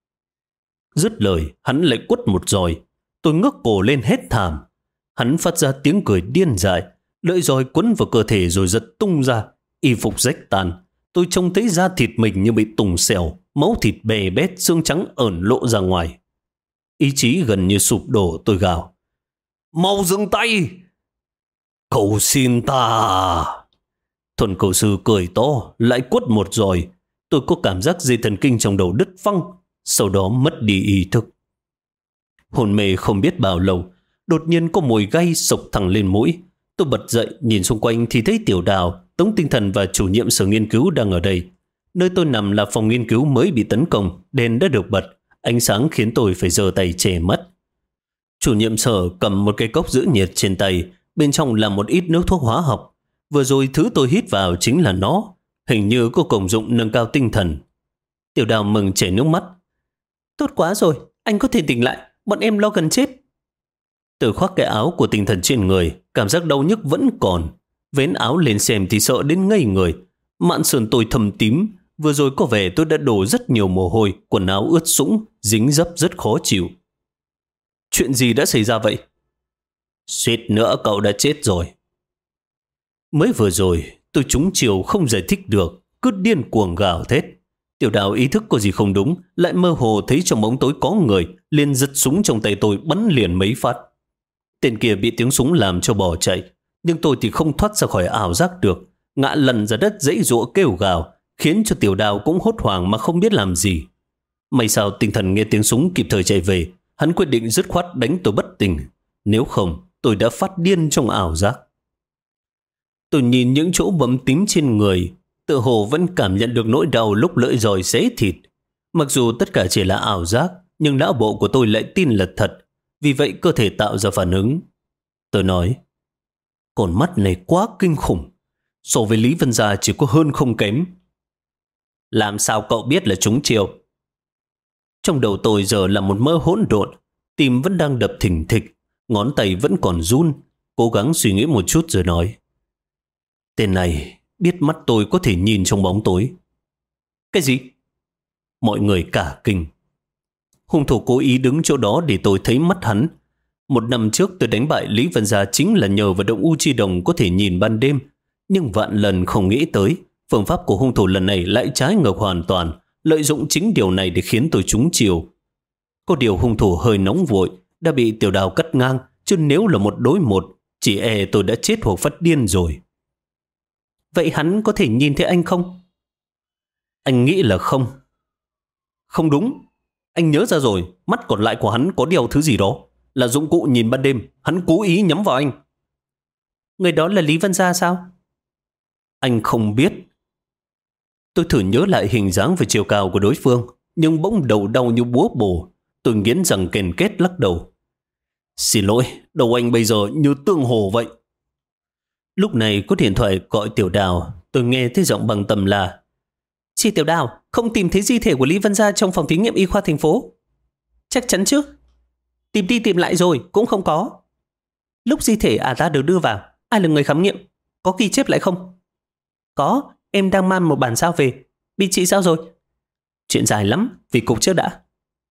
Speaker 1: Dứt lời, hắn lại quất một roi. Tôi ngước cổ lên hét thảm. Hắn phát ra tiếng cười điên dại, lưỡi roi quấn vào cơ thể rồi giật tung ra, y phục rách tan. Tôi trông thấy da thịt mình như bị tùng xèo, máu thịt bè bét, xương trắng ẩn lộ ra ngoài. Ý chí gần như sụp đổ, tôi gào. Mau dừng tay! Cầu xin ta! Thuần Cầu Sư cười to, lại quất một roi. Tôi có cảm giác dây thần kinh trong đầu đứt phăng, sau đó mất đi ý thức. Hồn mê không biết bao lâu, đột nhiên có mùi gay sộc thẳng lên mũi. Tôi bật dậy, nhìn xung quanh thì thấy Tiểu Đào, Tống Tinh Thần và chủ nhiệm sở nghiên cứu đang ở đây. Nơi tôi nằm là phòng nghiên cứu mới bị tấn công, đèn đã được bật, ánh sáng khiến tôi phải giơ tay che mắt. Chủ nhiệm sở cầm một cái cốc giữ nhiệt trên tay, bên trong là một ít nước thuốc hóa học. Vừa rồi thứ tôi hít vào chính là nó, hình như có công dụng nâng cao tinh thần. Tiểu Đào mừng chảy nước mắt. Tốt quá rồi, anh có thể tỉnh lại, bọn em lo gần chết. Tôi khoác cái áo của Tinh Thần trên người, cảm giác đau nhức vẫn còn. Vén áo lên xem thì sợ đến ngây người. Mạn sườn tôi thâm tím, vừa rồi có vẻ tôi đã đổ rất nhiều mồ hôi, quần áo ướt sũng, dính dấp rất khó chịu. Chuyện gì đã xảy ra vậy? Suýt nữa cậu đã chết rồi. Mới vừa rồi, tôi trúng chiều không giải thích được, cứ điên cuồng gào thét. Tiểu Đào ý thức có gì không đúng, lại mơ hồ thấy trong bóng tối có người, liền giật súng trong tay tôi bắn liền mấy phát. Tên kia bị tiếng súng làm cho bỏ chạy, nhưng tôi thì không thoát ra khỏi ảo giác được, ngã lăn ra đất giãy giụa kêu gào, khiến cho Tiểu Đào cũng hốt hoảng mà không biết làm gì. May sao Tinh Thần nghe tiếng súng kịp thời chạy về, hắn quyết định dứt khoát đánh tôi bất tỉnh, nếu không tôi đã phát điên trong ảo giác. Tôi nhìn những chỗ bầm tím trên người, tự hồ vẫn cảm nhận được nỗi đau lúc lưỡi roi xé thịt. Mặc dù tất cả chỉ là ảo giác, nhưng não bộ của tôi lại tin là thật, vì vậy cơ thể tạo ra phản ứng. Tôi nói, con mắt này quá kinh khủng, so với Lý Vân Gia chỉ có hơn không kém. Làm sao cậu biết là trúng chiêu? Trong đầu tôi giờ là một mơ hỗn độn, tim vẫn đang đập thình thịch, ngón tay vẫn còn run, cố gắng suy nghĩ một chút rồi nói. Tên này biết mắt tôi có thể nhìn trong bóng tối. Cái gì? Mọi người cả kinh. Hung thủ cố ý đứng chỗ đó để tôi thấy mắt hắn. Một năm trước tôi đánh bại Lý Vân Gia chính là nhờ vào động U Chi Đồng có thể nhìn ban đêm, nhưng vạn lần không nghĩ tới phương pháp của hung thủ lần này lại trái ngược hoàn toàn, lợi dụng chính điều này để khiến tôi trúng chiều. Có điều hung thủ hơi nóng vội, đã bị Tiểu Đào cắt ngang, chứ nếu là một đối một, chỉ e tôi đã chết hoặc phát điên rồi. Vậy hắn có thể nhìn thấy anh không? Anh nghĩ là không. Không đúng. Anh nhớ ra rồi, mắt còn lại của hắn có đeo thứ gì đó, là dụng cụ nhìn ban đêm, hắn cố ý nhắm vào anh. Người đó là Lý Vân Gia sao? Anh không biết. Tôi thử nhớ lại hình dáng và chiều cao của đối phương, nhưng bỗng đầu đau như búa bổ. Tôi nghiến răng kèn kết lắc đầu. Xin lỗi, đầu anh bây giờ như tương hồ vậy.
Speaker 2: Lúc này có điện thoại gọi Tiểu Đào, tôi nghe thấy giọng Bằng Tâm là: Chị Tiểu Đào, không tìm thấy di thể của Lý Vân Gia trong phòng thí nghiệm y khoa thành phố. Chắc chắn chứ? Tìm đi tìm lại rồi, cũng không có. Lúc di thể ta được đưa vào, ai là người khám nghiệm? Có ghi chép lại không? Có, em đang mang một bản sao về. Bị chị sao rồi? Chuyện dài lắm, vì cục trước đã.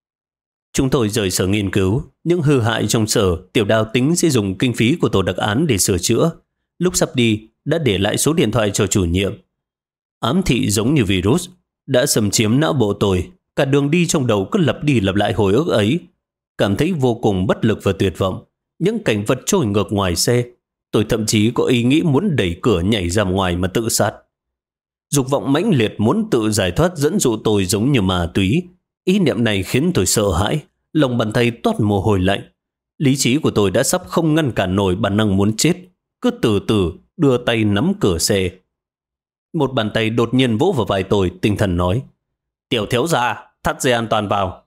Speaker 2: Chúng tôi rời sở nghiên cứu. Những hư hại trong sở, Tiểu Đào tính sẽ dùng kinh phí của tổ đặc án để sửa chữa. Lúc sắp đi, đã để lại số điện thoại cho chủ nhiệm. Ám thị giống như virus, đã xâm chiếm não bộ tôi. Cả đường đi trong đầu cứ lặp đi lặp lại hồi ức ấy. Cảm thấy vô cùng bất lực và tuyệt vọng. Những cảnh vật trôi ngược ngoài xe. Tôi thậm chí có ý nghĩ muốn đẩy cửa nhảy ra ngoài mà tự sát. Dục vọng mãnh liệt muốn tự giải thoát dẫn dụ tôi giống như ma túy. Ý niệm này khiến tôi sợ hãi, lòng bàn tay toát mồ hôi lạnh. Lý trí của tôi đã sắp không ngăn cản nổi bản năng muốn chết, cứ từ từ đưa tay nắm cửa xe. Một bàn tay đột nhiên vỗ vào vai tôi, tinh thần nói: Tiểu thiếu gia, thắt dây an toàn vào.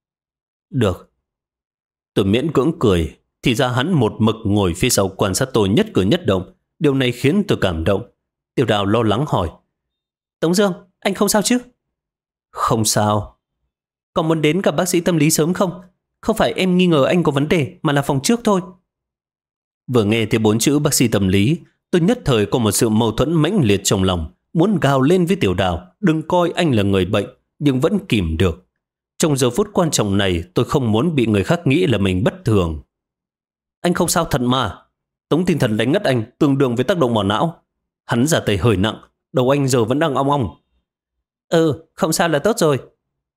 Speaker 2: Được. Tôi miễn cưỡng cười, thì ra hắn một mực ngồi phía sau quan sát tôi nhất cử nhất động. Điều này khiến tôi cảm động. Tiểu Đào lo lắng hỏi: Tống Dương, anh không sao chứ? Không sao. Còn muốn đến gặp bác sĩ tâm lý sớm không? Không phải em nghi ngờ anh có vấn đề, mà là phòng trước thôi. Vừa nghe thấy 4 chữ bác sĩ tâm lý, tôi nhất thời có một sự mâu thuẫn mãnh liệt trong lòng, muốn gào lên với Tiểu Đào, đừng coi anh là người bệnh, nhưng vẫn kìm được. Trong giờ phút quan trọng này, tôi không muốn bị người khác nghĩ là mình bất thường. Anh không sao thật mà. Tống tinh thần đánh ngất anh tương đương với tác động vào não. Hắn ra tay hơi nặng, đầu anh giờ vẫn đang ong ong. Không sao là tốt rồi.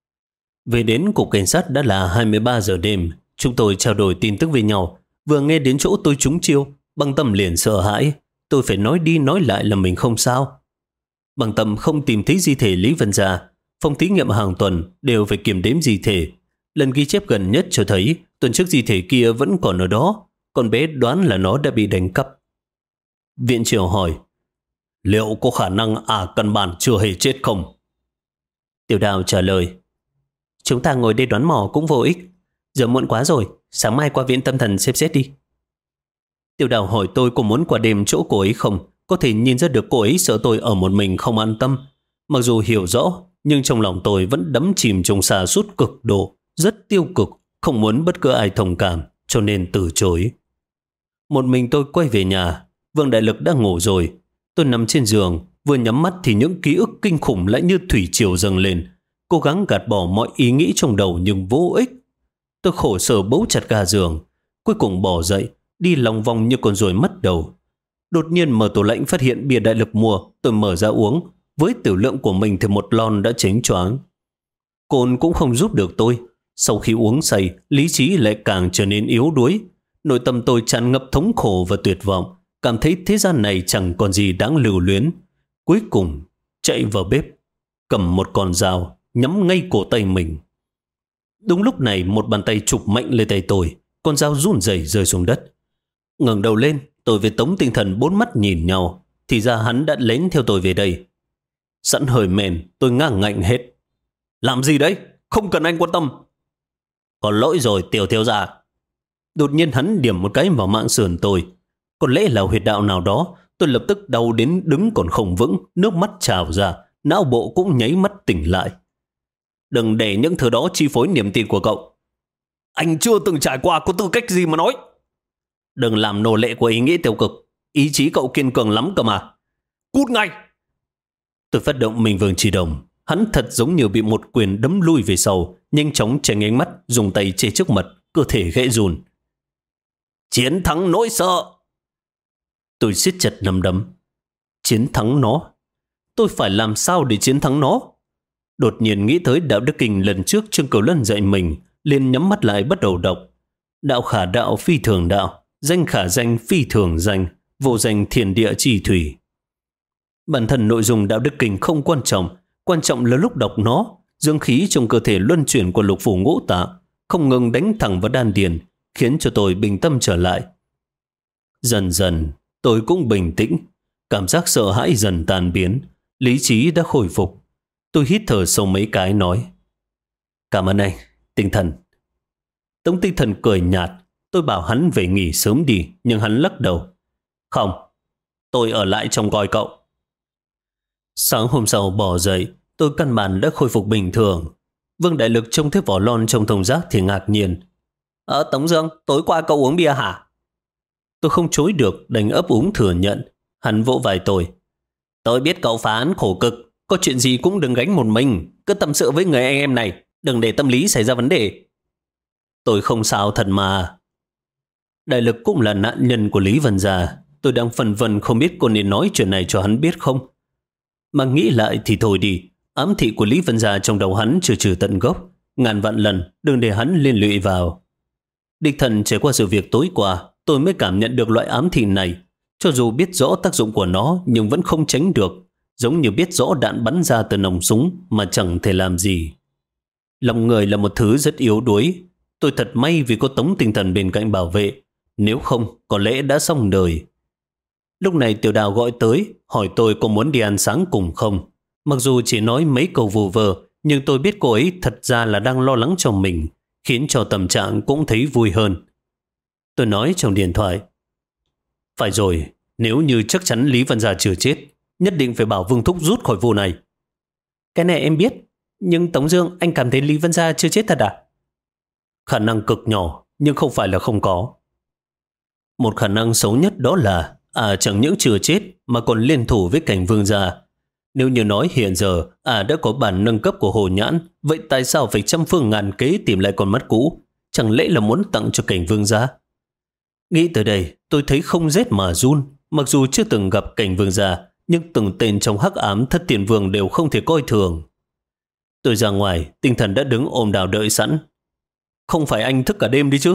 Speaker 2: Về đến cục cảnh sát đã là 23 giờ đêm. Chúng tôi trao đổi tin tức với nhau. Vừa nghe đến chỗ tôi trúng chiêu, Bằng Tâm liền sợ hãi. Tôi phải nói đi nói lại là mình không sao. Bằng Tâm không tìm thấy di thể Lý Vân Gia. Phòng thí nghiệm hàng tuần đều phải kiểm đếm di thể. Lần ghi chép gần nhất cho thấy tuần trước di thể kia vẫn còn ở đó. Con bé đoán là nó đã bị đánh cắp. Viện trưởng hỏi: Liệu có khả năng căn bản chưa hề chết không? Tiểu Đào trả lời: Chúng ta ngồi đây đoán mò cũng vô ích. Giờ muộn quá rồi, sáng mai qua viện tâm thần xem xét đi. Tiểu Đào hỏi tôi có muốn qua đêm chỗ cô ấy không. Có thể nhìn ra được cô ấy sợ tôi ở một mình không an tâm. Mặc dù hiểu rõ, nhưng trong lòng tôi vẫn đắm chìm trong sa sút cực độ, rất tiêu cực, không muốn bất cứ ai thông cảm, cho nên từ chối. Một mình tôi quay về nhà. Vương Đại Lực đã ngủ rồi. Tôi nằm trên giường, vừa nhắm mắt thì những ký ức kinh khủng lại như thủy triều dâng lên. Cố gắng gạt bỏ mọi ý nghĩ trong đầu nhưng vô ích. Tôi khổ sở bấu chặt ga giường, cuối cùng bỏ dậy, đi lòng vòng như con ruồi mất đầu. Đột nhiên mở tủ lạnh phát hiện bia Đại Lực mua, tôi mở ra uống. Với tiểu lượng của mình thì một lon đã chánh choáng. Cồn cũng không giúp được tôi. Sau khi uống say, lý trí lại càng trở nên yếu đuối. Nội tâm tôi tràn ngập thống khổ và tuyệt vọng, cảm thấy thế gian này chẳng còn gì đáng lưu luyến. Cuối cùng, chạy vào bếp, cầm một con dao, nhắm ngay cổ tay mình. Đúng lúc này một bàn tay chụp mạnh lên tay tôi, con dao run rẩy rơi xuống đất. Ngẩng đầu lên, tôi với Tống Tinh Thần bốn mắt nhìn nhau, thì ra hắn đã lén theo tôi về đây. Sẵn hơi mền, tôi ngang ngạnh hết: Làm gì đấy? Không cần anh quan tâm. Có lỗi rồi tiểu thiếu gia. Đột nhiên hắn điểm một cái vào mạng sườn tôi. Có lẽ là huyệt đạo nào đó, tôi lập tức đau đến đứng còn không vững, nước mắt trào ra, não bộ cũng nháy mắt tỉnh lại. Đừng để những thứ đó chi phối niềm tin của cậu. Anh chưa từng trải qua, có tư cách gì mà nói. Đừng làm nô lệ của ý nghĩ tiêu cực. Ý chí cậu kiên cường lắm cơ mà. Cút ngay. Tôi phát động mình vương chỉ đồng. Hắn thật giống như bị một quyền đấm lui về sau, nhanh chóng tránh ánh mắt, dùng tay che trước mặt, cơ thể gãy run. Chiến thắng nỗi sợ. Tôi siết chặt nắm đấm. Chiến thắng nó? Tôi phải làm sao để chiến thắng nó? Đột nhiên nghĩ tới đạo đức kinh lần trước Trương Cửu Lân dạy mình, liền nhắm mắt lại bắt đầu đọc. Đạo khả đạo phi thường đạo, danh khả danh phi thường danh, vô danh thiên địa chi thủy. Bản thân nội dung đạo đức kinh không quan trọng là lúc đọc nó, dương khí trong cơ thể luân chuyển của lục phủ ngũ tạng không ngừng đánh thẳng vào đan điền, khiến cho tôi bình tâm trở lại. Dần dần, tôi cũng bình tĩnh, cảm giác sợ hãi dần tan biến, lý trí đã khôi phục. Tôi hít thở sâu mấy cái nói: Cảm ơn anh, Tinh Thần. Tống Tinh Thần cười nhạt,
Speaker 1: Tôi bảo hắn về nghỉ sớm đi, nhưng hắn lắc đầu. Không, tôi ở lại trông coi cậu. Sáng hôm sau bỏ dậy, tôi căn bản đã khôi phục bình thường. Vương Đại Lực trông thấy vỏ lon trong thùng rác thì ngạc nhiên. Tống Dương, tối qua cậu uống bia hả? Tôi không chối được, đành ấp úng thừa nhận. Hắn vỗ vai tôi. Tôi biết cậu phá án khổ cực, có chuyện gì cũng đừng gánh một mình, cứ tâm sự với người anh em này, đừng để tâm lý xảy ra vấn đề. Tôi không sao thật mà. Đại Lực cũng là nạn nhân của Lý Vân Gia. Tôi đang phân vân không biết cô nên nói chuyện này cho hắn biết không. Mà nghĩ lại thì thôi đi, ám thị của Lý Vân Gia trong đầu hắn chưa trừ tận gốc. Ngàn vạn lần đừng để hắn liên lụy vào. Đích thân trải qua sự việc tối qua, tôi mới cảm nhận được loại ám thị này. Cho dù biết rõ tác dụng của nó nhưng vẫn không tránh được, giống như biết rõ đạn bắn ra từ nòng súng mà chẳng thể làm gì. Lòng người là một thứ rất yếu đuối. Tôi thật may vì có Tống Tinh Thần bên cạnh bảo vệ, nếu không có lẽ đã xong đời. Lúc này Tiểu Đào gọi tới, hỏi tôi có muốn đi ăn sáng cùng không. Mặc dù chỉ nói mấy câu vù vơ, nhưng tôi biết cô ấy thật ra là đang lo lắng cho mình, khiến cho tâm trạng cũng thấy vui hơn. Tôi nói trong điện thoại. Phải rồi, nếu như chắc chắn Lý Vân Gia chưa chết, nhất định phải bảo Vương Thúc rút khỏi vụ này. Cái này em biết, nhưng Tống Dương, anh cảm thấy Lý Vân Gia chưa chết thật à? Khả năng cực nhỏ, nhưng không phải là không có. Một khả năng xấu nhất đó là chẳng những chưa chết mà còn liên thủ với Cảnh Vương Gia. Nếu như nói hiện giờ đã có bản nâng cấp của Hồ Nhãn, vậy tại sao phải trăm phương ngàn kế tìm lại con mắt cũ? Chẳng lẽ là muốn tặng cho Cảnh Vương Gia? Nghĩ tới đây, tôi thấy không rét mà run. Mặc dù chưa từng gặp Cảnh Vương Gia, nhưng từng tên trong hắc ám Thất Tiền Vương đều không thể coi thường. Tôi ra ngoài, Tinh Thần đã đứng ôm Đào đợi sẵn. Không phải anh thức cả đêm đi chứ?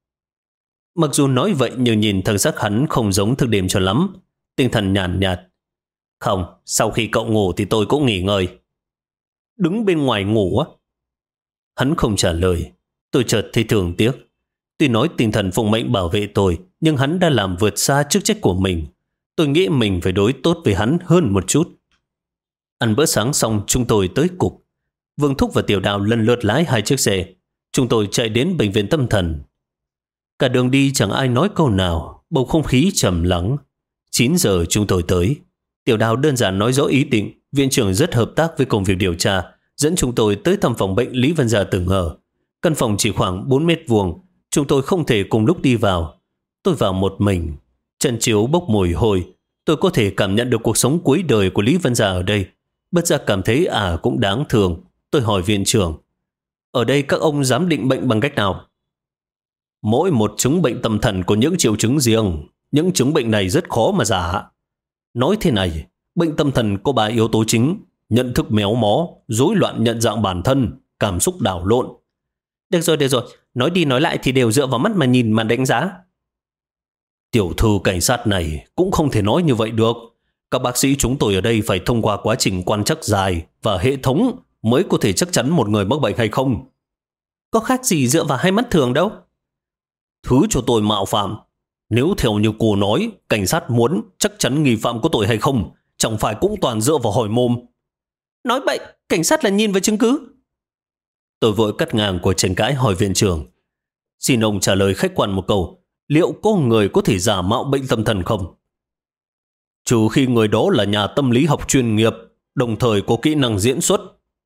Speaker 1: Mặc dù nói vậy nhưng nhìn thần sắc hắn không giống thức đêm cho lắm. Tinh Thần nhàn nhạt. Không, sau khi cậu ngủ thì tôi cũng nghỉ ngơi. Đứng bên ngoài ngủ á? Hắn không trả lời. Tôi chợt thấy thương tiếc. Tuy nói Tinh Thần phụng mệnh bảo vệ tôi, nhưng hắn đã làm vượt xa chức trách của mình. Tôi nghĩ mình phải đối tốt với hắn hơn một chút. Ăn bữa sáng xong chúng tôi tới cục. Vương Thúc và Tiểu Đào lần lượt lái 2 chiếc xe. Chúng tôi chạy đến bệnh viện tâm thần. Cả đường đi chẳng ai nói câu nào, bầu không khí trầm lắng. 9 giờ chúng tôi tới. Tiểu Đào đơn giản nói rõ ý định. Viện trưởng rất hợp tác với công việc điều tra, dẫn chúng tôi tới thăm phòng bệnh Lý Vân Gia từng ở. Căn phòng chỉ khoảng 4 mét vuông. Chúng tôi không thể cùng lúc đi vào. Tôi vào một mình. Chân chiếu bốc mùi hôi. Tôi có thể cảm nhận được cuộc sống cuối đời của Lý Vân Gia ở đây. Bất giác cảm thấy cũng đáng thương. Tôi hỏi viện trưởng, ở đây các ông giám định bệnh bằng cách nào? Mỗi một chứng bệnh tâm thần có những triệu chứng riêng. Những chứng bệnh này rất khó mà giả. Nói thế này, bệnh tâm thần có 3 yếu tố chính: nhận thức méo mó, rối loạn nhận dạng bản thân, cảm xúc đảo lộn. Được rồi, nói đi nói lại thì đều dựa vào mắt mà nhìn mà đánh giá. Tiểu thư cảnh sát này cũng không thể nói như vậy được. Các bác sĩ chúng tôi ở đây phải thông qua quá trình quan trắc dài và hệ thống mới có thể chắc chắn một người mắc bệnh hay không. Có khác gì dựa vào 2 mắt thường đâu. Thứ cho tôi mạo phạm. Nếu theo như cô nói, cảnh sát muốn chắc chắn nghi phạm có tội hay không, chẳng phải cũng toàn dựa vào hỏi mồm. Nói bậy, cảnh sát là nhìn vào chứng cứ. Tôi vội cắt ngang cuộc tranh cãi hỏi viện trưởng. Xin ông trả lời khách quan một câu, liệu có người có thể giả mạo bệnh tâm thần không? Trừ khi người đó là nhà tâm lý học chuyên nghiệp, đồng thời có kỹ năng diễn xuất.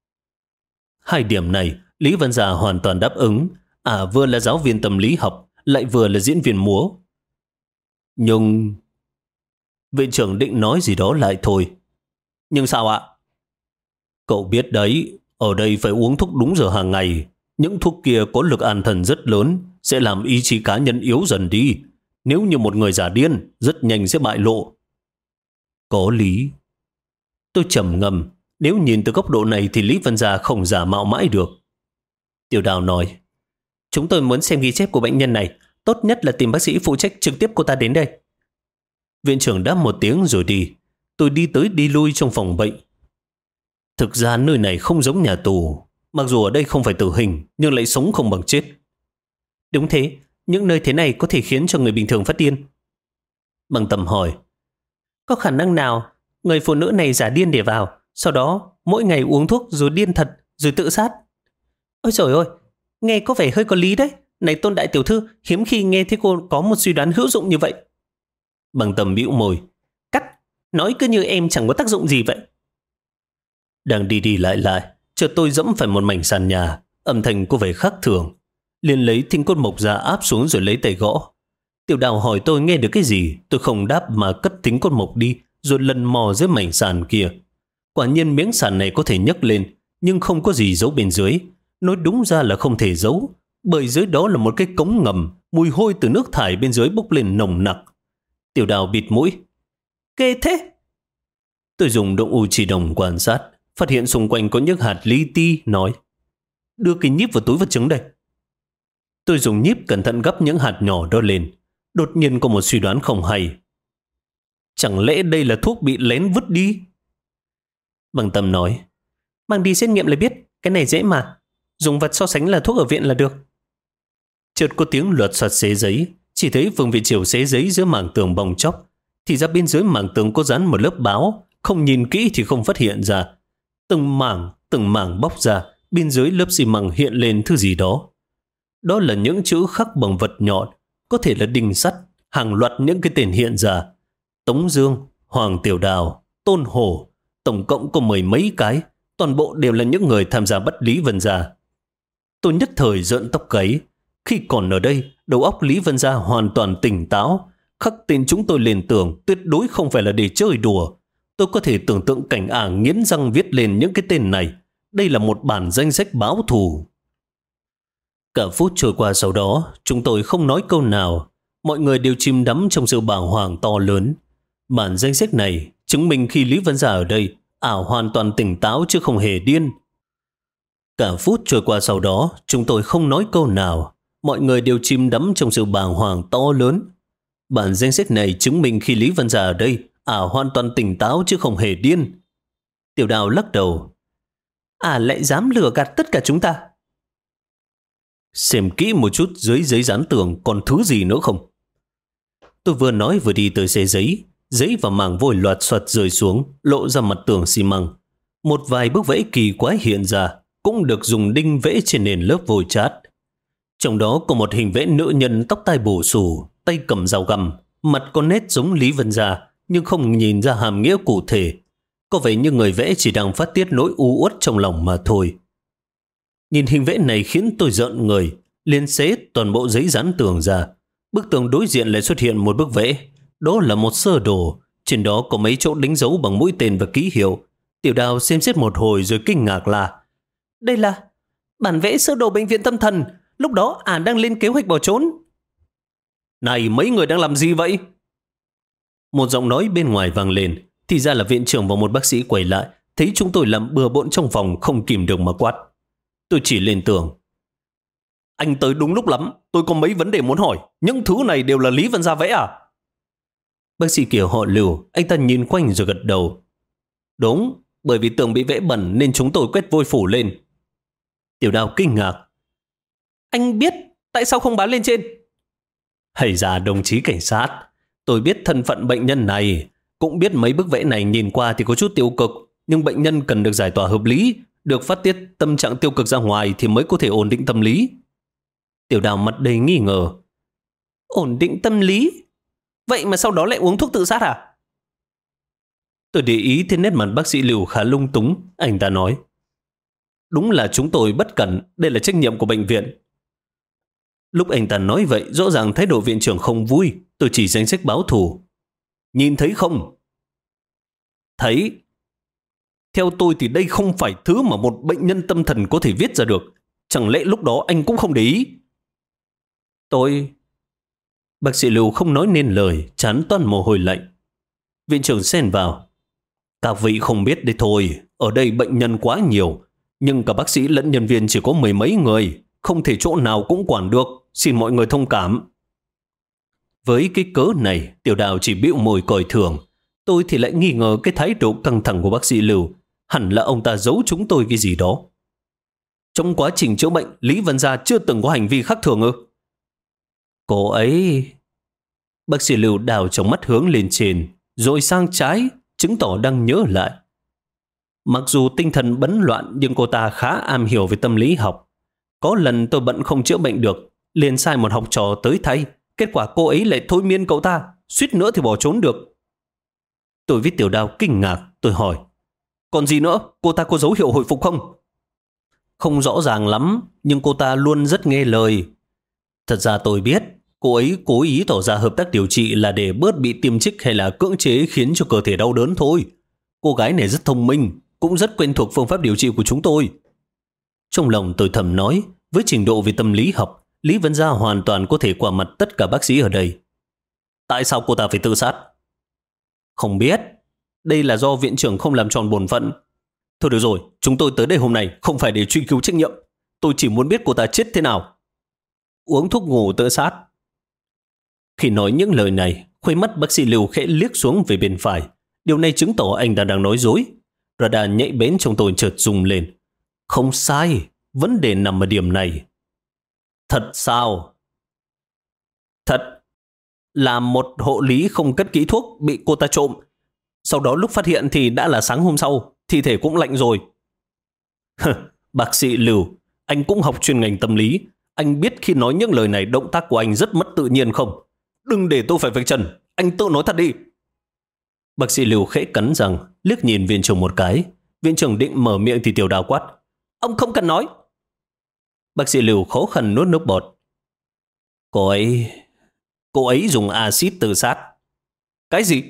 Speaker 1: 2 điểm này, Lý Vân Gia hoàn toàn đáp ứng. Vừa là giáo viên tâm lý học, lại vừa là diễn viên múa. Nhưng... Viện trưởng định nói gì đó lại thôi. Nhưng sao ạ? Cậu biết đấy, ở đây phải uống thuốc đúng giờ hàng ngày. Những thuốc kia có lực an thần rất lớn, sẽ làm ý chí cá nhân yếu dần đi. Nếu như một người giả điên, rất nhanh sẽ bại lộ. Có lý. Tôi trầm ngâm. Nếu nhìn từ góc độ này thì Lý Vân Gia không giả mạo mãi được. Tiểu Đào nói, chúng tôi muốn xem ghi chép của bệnh nhân này. Tốt nhất là tìm bác sĩ phụ trách trực tiếp cô ta đến đây. Viện trưởng đáp một tiếng rồi đi. Tôi đi tới đi lui trong phòng bệnh. Thực ra nơi này không giống nhà tù. Mặc dù ở đây không phải tử hình, nhưng lại sống không bằng chết. Đúng thế, những nơi thế này có thể khiến cho người bình thường phát điên. Bằng Tâm hỏi, có khả năng nào người phụ nữ này giả điên để vào, sau đó mỗi ngày uống thuốc rồi điên thật, rồi tự sát? Ôi trời ơi, nghe có vẻ hơi có lý đấy.
Speaker 2: Này Tôn đại tiểu thư, hiếm khi nghe thấy cô có một suy đoán hữu dụng như vậy.
Speaker 1: Bằng Tâm bĩu môi.
Speaker 2: Cắt, nói cứ như em chẳng có tác dụng gì vậy.
Speaker 1: Đang đi đi lại, chợt tôi dẫm phải một mảnh sàn nhà, âm thanh có vẻ khác thường. Liền lấy thinh cốt mộc ra áp xuống rồi lấy tay gõ. Tiểu Đào hỏi tôi nghe được cái gì, tôi không đáp mà cất thính cốt mộc đi, rồi lần mò dưới mảnh sàn kia. Quả nhiên miếng sàn này có thể nhấc lên, nhưng không có gì giấu bên dưới. Nói đúng ra là không thể giấu, bởi dưới đó là một cái cống ngầm, mùi hôi từ nước thải bên dưới bốc lên nồng nặc. Tiểu Đào bịt mũi.
Speaker 2: Ghê thế!
Speaker 1: Tôi dùng động u chỉ đồng quan sát, phát hiện xung quanh có những hạt li ti, nói: đưa cái nhíp vào túi vật chứng đây. Tôi dùng nhíp cẩn thận gấp những hạt nhỏ đó lên. Đột nhiên có một suy đoán không hay. Chẳng lẽ đây là thuốc bị lén vứt đi? Bằng Tâm nói:
Speaker 2: mang đi xét nghiệm là biết, cái này dễ mà. Dùng vật so sánh là thuốc ở viện là được.
Speaker 1: Chợt có tiếng lượt soạt xé giấy. Chỉ thấy Vương Việt Triều xé giấy giữa mảng tường bong chóc. Thì ra bên dưới mảng tường có dán một lớp báo. Không nhìn kỹ thì không phát hiện ra. Từng mảng bóc ra. Bên dưới lớp xi măng hiện lên thứ gì đó. Đó là những chữ khắc bằng vật nhọn, có thể là đinh sắt. Hàng loạt những cái tên hiện ra: Tống Dương, Hoàng Tiểu Đào, Tôn Hổ. Tổng cộng có 10 mấy cái. Toàn bộ đều là những người tham gia bắt Lý Vân Gia. Tôi nhất thời rợn tóc gáy. Khi còn ở đây, đầu óc Lý Vân Gia hoàn toàn tỉnh táo. Khắc tên chúng tôi lên tường tuyệt đối không phải là để chơi đùa. Tôi có thể tưởng tượng cảnh ả nghiến răng viết lên những cái tên này. Đây là một bản danh sách báo thù. Cả phút trôi qua sau đó, chúng tôi không nói câu nào. Mọi người đều chìm đắm trong sự bàng hoàng to lớn. Bản danh sách này chứng minh khi Lý Vân Gia ở đây, ả hoàn toàn tỉnh táo chứ không hề điên. Cả phút trôi qua sau đó, chúng tôi không nói câu nào. Mọi người đều chìm đắm trong sự bàng hoàng to lớn. Bản danh sách này chứng minh khi Lý Vân Gia ở đây, ả hoàn toàn tỉnh táo chứ không hề điên. Tiểu Đào lắc đầu.
Speaker 2: Ả lại dám lừa gạt tất cả chúng ta.
Speaker 1: Xem kỹ một chút dưới giấy dán tường còn thứ gì nữa không? Tôi vừa nói vừa đi tới xe giấy. Giấy và mảng vôi loạt soạt rơi xuống, lộ ra mặt tường xi măng. Một vài bức vẽ kỳ quái hiện ra, cũng được dùng đinh vẽ trên nền lớp vôi chát. Trong đó có một hình vẽ nữ nhân tóc tai bù xù, tay cầm dao găm, mặt có nét giống Lý Vân Gia, nhưng không nhìn ra hàm nghĩa cụ thể. Có vẻ như người vẽ chỉ đang phát tiết nỗi u uất trong lòng mà thôi. Nhìn hình vẽ này khiến tôi rợn người, liền xé toàn bộ giấy dán tường ra. Bức tường đối diện lại xuất hiện một bức vẽ. Đó là một sơ đồ, trên đó có mấy chỗ đánh dấu bằng mũi tên và ký hiệu. Tiểu Đào xem xét một hồi rồi kinh ngạc là:
Speaker 2: đây là bản vẽ sơ đồ bệnh viện tâm thần. Lúc đó ả đang lên kế hoạch bỏ trốn.
Speaker 1: Này, mấy người đang làm gì vậy? Một giọng nói bên ngoài vang lên. Thì ra là viện trưởng và một bác sĩ quay lại, thấy chúng tôi làm bừa bộn trong phòng không kìm được mà quát. Tôi chỉ lên tường. Anh tới đúng lúc lắm, tôi có mấy vấn đề muốn hỏi. Những thứ này đều là Lý Vân Gia vẽ à? Bác sĩ kia họ Lưu, anh ta nhìn quanh rồi gật đầu. Đúng, bởi vì tường bị vẽ bẩn nên chúng tôi quét vôi phủ lên. Tiểu Đào kinh ngạc.
Speaker 2: Anh biết, tại sao không báo lên trên?
Speaker 1: Hay ra đồng chí cảnh sát, tôi biết thân phận bệnh nhân này, cũng biết mấy bức vẽ này nhìn qua thì có chút tiêu cực, nhưng bệnh nhân cần được giải tỏa hợp lý, được phát tiết tâm trạng tiêu cực ra ngoài thì mới có thể ổn định tâm lý. Tiểu Đào mặt đầy nghi ngờ.
Speaker 2: Ổn định tâm lý? Vậy mà sau đó lại uống thuốc tự sát à?
Speaker 1: Tôi để ý thấy nét mặt bác sĩ Lưu khá lung túng. Anh ta nói: đúng là chúng tôi bất cẩn, đây là trách nhiệm của bệnh viện. Lúc anh ta nói vậy, rõ ràng thái độ viện trưởng không vui. Tôi chỉ danh sách báo thù. Nhìn thấy không? Thấy. Theo tôi thì đây không phải thứ mà một bệnh nhân tâm thần có thể viết ra được. Chẳng lẽ lúc đó anh cũng không để ý? Bác sĩ Lưu không nói nên lời, chán toàn mồ hôi lạnh. Viện trưởng xen vào: các vị không biết đấy thôi, ở đây bệnh nhân quá nhiều, nhưng cả bác sĩ lẫn nhân viên chỉ có 10 mấy người, không thể chỗ nào cũng quản được, xin mọi người thông cảm. Với cái cớ này, Tiểu Đào chỉ bĩu môi coi thường. Tôi thì lại nghi ngờ cái thái độ căng thẳng của bác sĩ Lưu, hẳn là ông ta giấu chúng tôi cái gì đó. Trong quá trình chữa bệnh, Lý Vân Gia chưa từng có hành vi khác thường ư? Cô ấy... Bác sĩ Lưu đào trong mắt hướng lên trên, rồi sang trái, chứng tỏ đang nhớ lại. Mặc dù tinh thần bấn loạn nhưng cô ta khá am hiểu về tâm lý học. Có lần tôi bận không chữa bệnh được, liền sai một học trò tới thay. Kết quả cô ấy lại thôi miên cậu ta, suýt nữa thì bỏ trốn được. Tôi với Tiểu Đào kinh ngạc, tôi hỏi, còn gì nữa, cô ta có dấu hiệu hồi phục không? Không rõ ràng lắm, nhưng cô ta luôn rất nghe lời. Thật ra tôi biết, cô ấy cố ý tỏ ra hợp tác điều trị là để bớt bị tiêm chích hay là cưỡng chế khiến cho cơ thể đau đớn thôi. Cô gái này rất thông minh, cũng rất quen thuộc phương pháp điều trị của chúng tôi. Trong lòng tôi thầm nói, với trình độ về tâm lý học, Lý Vân Gia hoàn toàn có thể qua mặt tất cả bác sĩ ở đây. Tại sao cô ta phải tự sát? Không biết. Đây là do viện trưởng không làm tròn bổn phận. Thôi được rồi, chúng tôi tới đây hôm nay không phải để truy cứu trách nhiệm. Tôi chỉ muốn biết cô ta chết thế nào. Uống thuốc ngủ tự sát. Khi nói những lời này, khuấy mắt bác sĩ Lưu khẽ liếc xuống về bên phải. Điều này chứng tỏ anh ta đang nói dối. Radar nhạy bén trong tôi chợt rung lên. Không sai, vấn đề nằm ở điểm này. Thật sao? Thật. Là một hộ lý không cất kỹ thuốc bị cô ta trộm. Sau đó lúc phát hiện thì đã là sáng hôm sau, thi thể cũng lạnh rồi. Bác sĩ Lưu, anh cũng học chuyên ngành tâm lý. Anh biết khi nói những lời này động tác của anh rất mất tự nhiên không? Đừng để tôi phải vạch trần, anh tự nói thật đi. Bác sĩ Lưu khẽ cắn răng, liếc nhìn viện trưởng một cái. Viện trưởng định mở miệng thì Tiểu Đào quát, ông không cần nói. Bác sĩ Lưu khó khăn nuốt nước bọt. Cô ấy dùng axit tự sát. Cái gì?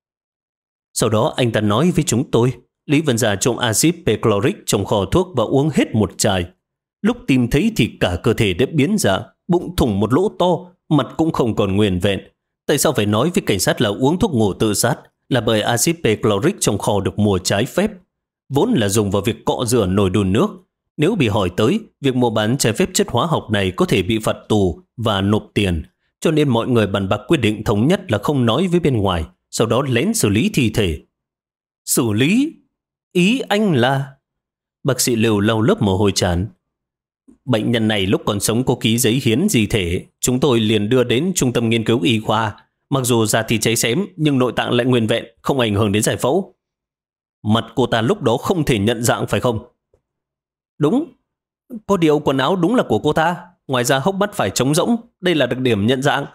Speaker 1: Sau đó anh ta nói với chúng tôi, Lý Vân Gia trộn axit perchloric trong kho thuốc và uống hết một chai. Lúc tìm thấy thì cả cơ thể đã biến dạng, bụng thủng một lỗ to, mặt cũng không còn nguyên vẹn. Tại sao phải nói với cảnh sát là uống thuốc ngủ tự sát? Là bởi axit perchloric trong kho được mua trái phép, vốn là dùng vào việc cọ rửa nồi đun nước. Nếu bị hỏi tới, việc mua bán trái phép chất hóa học này có thể bị phạt tù và nộp tiền. Cho nên mọi người bàn bạc quyết định thống nhất là không nói với bên ngoài, sau đó lén xử lý thi thể. Xử lý? Ý anh là... Bác sĩ Lưu lau lớp mồ hôi trán. Bệnh nhân này lúc còn sống có ký giấy hiến di thể, chúng tôi liền đưa đến trung tâm nghiên cứu y khoa. Mặc dù da thịt cháy xém, nhưng nội tạng lại nguyên vẹn, không ảnh hưởng đến giải phẫu. Mặt cô ta lúc đó không thể nhận dạng phải không? Đúng. Có điều quần áo đúng là của cô ta. Ngoài ra hốc mắt phải trống rỗng. Đây là đặc điểm nhận dạng.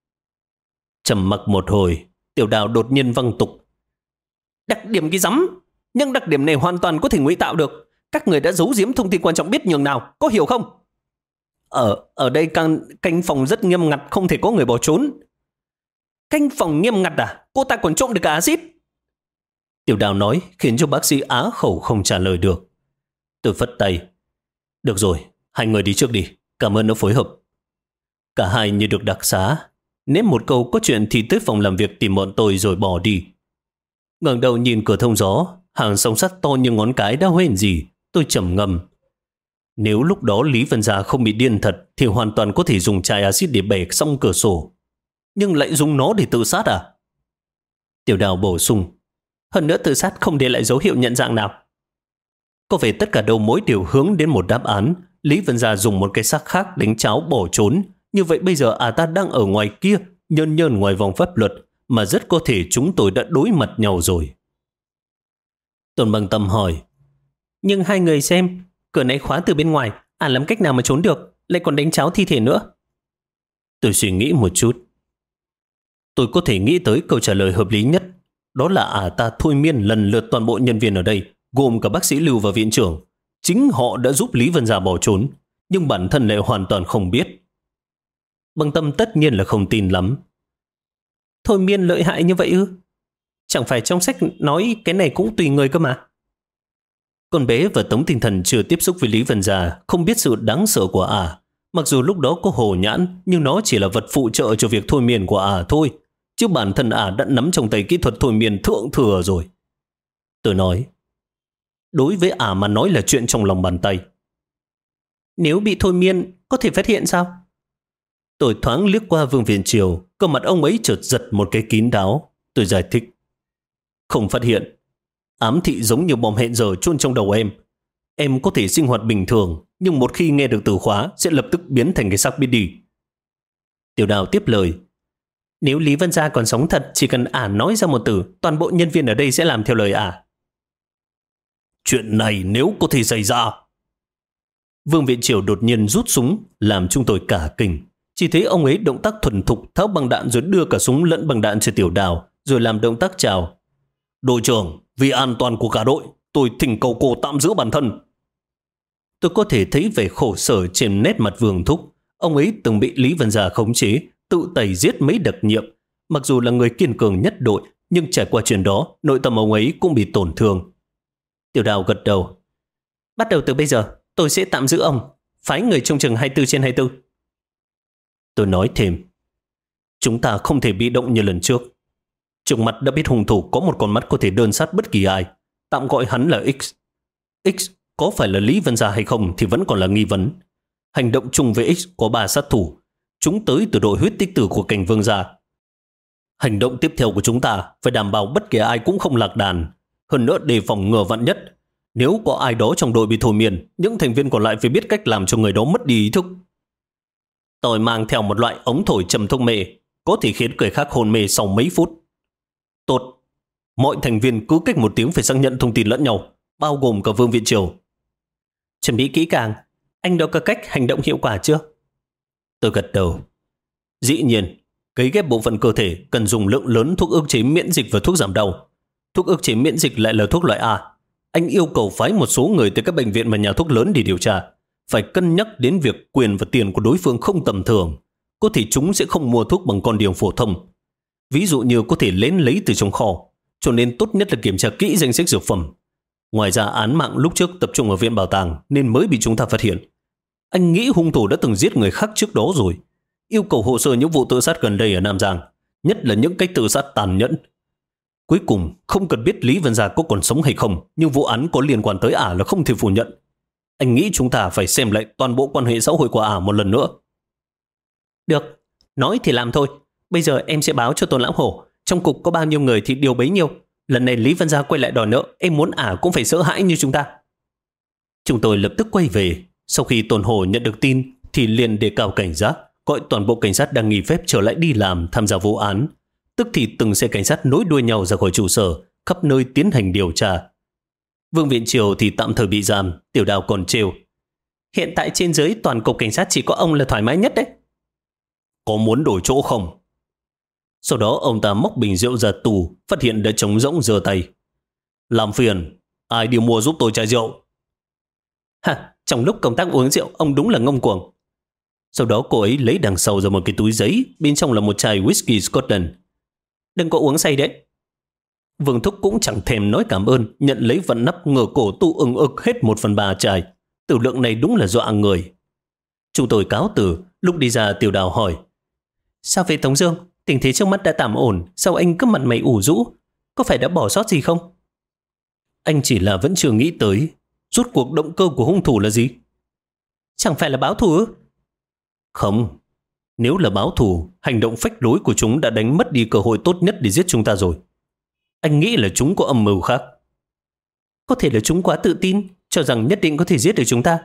Speaker 1: Trầm mặc một hồi, Tiểu Đào đột nhiên văng tục. Đặc điểm cái rắm. Nhưng đặc điểm này hoàn toàn có thể ngụy tạo được. Các người đã giấu giếm thông tin quan trọng biết nhường nào. Có hiểu không? Ở đây canh phòng rất nghiêm ngặt, không thể có người bỏ trốn. Canh phòng nghiêm ngặt à? Cô ta còn trộm được cả axit. Tiểu Đào nói khiến cho bác sĩ á khẩu không trả lời được. Tôi phất tay. Được rồi, hai người đi trước đi. Cảm ơn đã phối hợp. Cả hai như được đặc xá. Ném một câu có chuyện thì tới phòng làm việc tìm bọn tôi rồi bỏ đi. Ngẩng đầu nhìn cửa thông gió, hàng song sắt to như ngón cái đã hoen gì. Tôi trầm ngâm. Nếu lúc đó Lý Vân Gia không bị điên thật thì hoàn toàn có thể dùng chai axit để bẻ xong cửa sổ. Nhưng lại dùng nó để tự sát à? Tiểu Đào bổ sung. Hơn nữa tự sát không để lại dấu hiệu nhận dạng nào. Có vẻ tất cả đầu mối đều hướng đến một đáp án. Lý Vân Gia dùng một cái xác khác đánh cháo bỏ trốn. Như vậy bây giờ ta đang ở ngoài kia, nhơn nhơn ngoài vòng pháp luật, mà rất có thể chúng tôi đã đối mặt nhau rồi. Tôn Bằng Tâm hỏi. Nhưng hai người xem, cửa này khóa từ bên ngoài, làm cách nào mà trốn được, lại còn đánh cháo thi thể nữa. Tôi suy nghĩ một chút. Tôi có thể nghĩ tới câu trả lời hợp lý nhất. Đó là ta thôi miên lần lượt toàn bộ nhân viên ở đây, gồm cả bác sĩ Lưu và viện trưởng. Chính họ đã giúp Lý Vân Gia bỏ trốn, nhưng bản thân lại hoàn toàn không biết. Bằng Tâm tất nhiên là không tin lắm. Thôi miên lợi hại như vậy ư? Chẳng phải trong sách nói cái này cũng tùy người cơ mà. Con bé và Tống Tinh Thần chưa tiếp xúc với Lý Vân Gia, không biết sự đáng sợ của Mặc dù lúc đó có hồ nhãn, nhưng nó chỉ là vật phụ trợ cho việc thôi miên của thôi. Chứ bản thân đã nắm trong tay kỹ thuật thôi miên thượng thừa rồi. Tôi nói, đối với mà nói là chuyện trong lòng bàn tay. Nếu bị thôi miên, có thể phát hiện sao? Tôi thoáng liếc qua Vương Viện Triều, cơ mặt ông ấy chợt giật một cái kín đáo. Tôi giải thích. Không phát hiện. Ám thị giống như bom hẹn giờ chôn trong đầu em. Em có thể sinh hoạt bình thường, nhưng một khi nghe được từ khóa sẽ lập tức biến thành cái xác biết đi. Tiểu Đào tiếp lời. Nếu Lý Vân Gia còn sống thật, chỉ cần nói ra một từ, toàn bộ nhân viên ở đây sẽ làm theo lời Chuyện này nếu có thể xảy ra. Vương Viện Triều đột nhiên rút súng, làm chúng tôi cả kinh. Chỉ thấy ông ấy động tác thuần thục tháo băng đạn rồi đưa cả súng lẫn băng đạn cho Tiểu Đào, rồi làm động tác chào. Đội trưởng, vì an toàn của cả đội, tôi thỉnh cầu cô tạm giữ bản thân. Tôi có thể thấy vẻ khổ sở trên nét mặt Vương Thúc. Ông ấy từng bị Lý Vân Gia khống chế, tự tay giết mấy đặc nhiệm. Mặc dù là người kiên cường nhất đội, nhưng trải qua chuyện đó, nội tâm ông ấy cũng bị tổn thương. Tiểu Đào gật đầu. Bắt đầu từ bây giờ, tôi sẽ tạm giữ ông, phái người trông chừng 24/24. Tôi nói thêm, chúng ta không thể bị động như lần trước. Trước mặt đã biết hung thủ có một con mắt có thể đơn sát bất kỳ ai, tạm gọi hắn là X. X có phải là Lý Vân Gia hay không thì vẫn còn là nghi vấn. Hành động chung với X có 3 sát thủ, chúng tới từ đội huyết tích tử của Cảnh Vương Gia. Hành động tiếp theo của chúng ta phải đảm bảo bất kỳ ai cũng không lạc đàn. Hơn nữa đề phòng ngừa vạn nhất. Nếu có ai đó trong đội bị thôi miên, những thành viên còn lại phải biết cách làm cho người đó mất đi ý thức. Tôi mang theo một loại ống thổi trầm thuốc mê, có thể khiến người khác hôn mê sau mấy phút. Tốt. Mọi thành viên cứ cách 1 tiếng phải xác nhận thông tin lẫn nhau, bao gồm cả Vương Viện Triều. Chuẩn bị kỹ càng, anh đã có cách hành động hiệu quả chưa? Tôi gật đầu. Dĩ nhiên, cấy ghép bộ phận cơ thể cần dùng lượng lớn thuốc ức chế miễn dịch và thuốc giảm đau. Thuốc ức chế miễn dịch lại là thuốc loại A. Anh yêu cầu phái một số người tới các bệnh viện và nhà thuốc lớn để điều tra. Phải cân nhắc đến việc quyền và tiền của đối phương không tầm thường. Có thể chúng sẽ không mua thuốc bằng con đường phổ thông. Ví dụ như có thể lén lấy từ trong kho. Cho nên tốt nhất là kiểm tra kỹ danh sách dược phẩm. Ngoài ra án mạng lúc trước tập trung ở viện bảo tàng nên mới bị chúng ta phát hiện. Anh nghĩ hung thủ đã từng giết người khác trước đó rồi. Yêu cầu hồ sơ những vụ tự sát gần đây ở Nam Giang, nhất là những cách tự sát tàn nhẫn. Cuối cùng, không cần biết Lý Vân Gia có còn sống hay không, nhưng vụ án có liên quan tới ả là không thể phủ nhận. Anh nghĩ chúng ta phải xem lại toàn bộ quan hệ xã hội của ả một lần nữa. Được, nói thì làm thôi. Bây giờ em sẽ báo cho Tôn Lão Hổ, trong cục có bao nhiêu người thì điều bấy nhiêu. Lần này Lý Vân Gia quay lại đòi nợ, em muốn ả cũng phải sợ hãi như chúng ta. Chúng tôi lập tức quay về. Sau khi Tôn Hổ nhận được tin thì liền đề cao cảnh giác, gọi toàn bộ cảnh sát đang nghỉ phép trở lại đi làm tham gia vụ án. Tức thì từng xe cảnh sát nối đuôi nhau ra khỏi trụ sở, khắp nơi tiến hành điều tra. Vương Viện Triều thì tạm thời bị giam, Tiểu Đào còn trêu. Hiện tại trên dưới toàn cục cảnh sát chỉ có ông là thoải mái nhất đấy. Có muốn đổi chỗ không? Sau đó ông ta móc bình rượu ra tủ, phát hiện đã trống rỗng giơ tay. Làm phiền, ai đi mua giúp tôi chai rượu? Hả, trong lúc công tác uống rượu, ông đúng là ngông cuồng. Sau đó cô ấy lấy đằng sau ra một cái túi giấy, bên trong là một chai whisky Scotland. Đừng có uống say đấy. Vương Thúc cũng chẳng thèm nói cảm ơn, nhận lấy vận nắp ngửa cổ tu ưng ực hết 1/3 chai. Tử lượng này đúng là dọa người. Chúng tôi cáo từ, lúc đi ra Tiểu Đào hỏi. Sao về Tống Dương? Tình thế trước mắt đã tạm ổn, sao anh cứ mặt mày ủ rũ? Có phải đã bỏ sót gì không? Anh chỉ là vẫn chưa nghĩ tới. Rốt cuộc động cơ của hung thủ là gì? Chẳng phải là báo thù ư? Không. Nếu là báo thù, hành động phách lối của chúng đã đánh mất đi cơ hội tốt nhất để giết chúng ta rồi. Anh nghĩ là chúng có âm mưu khác. Có thể là chúng quá tự tin, cho rằng nhất định có thể giết được chúng ta.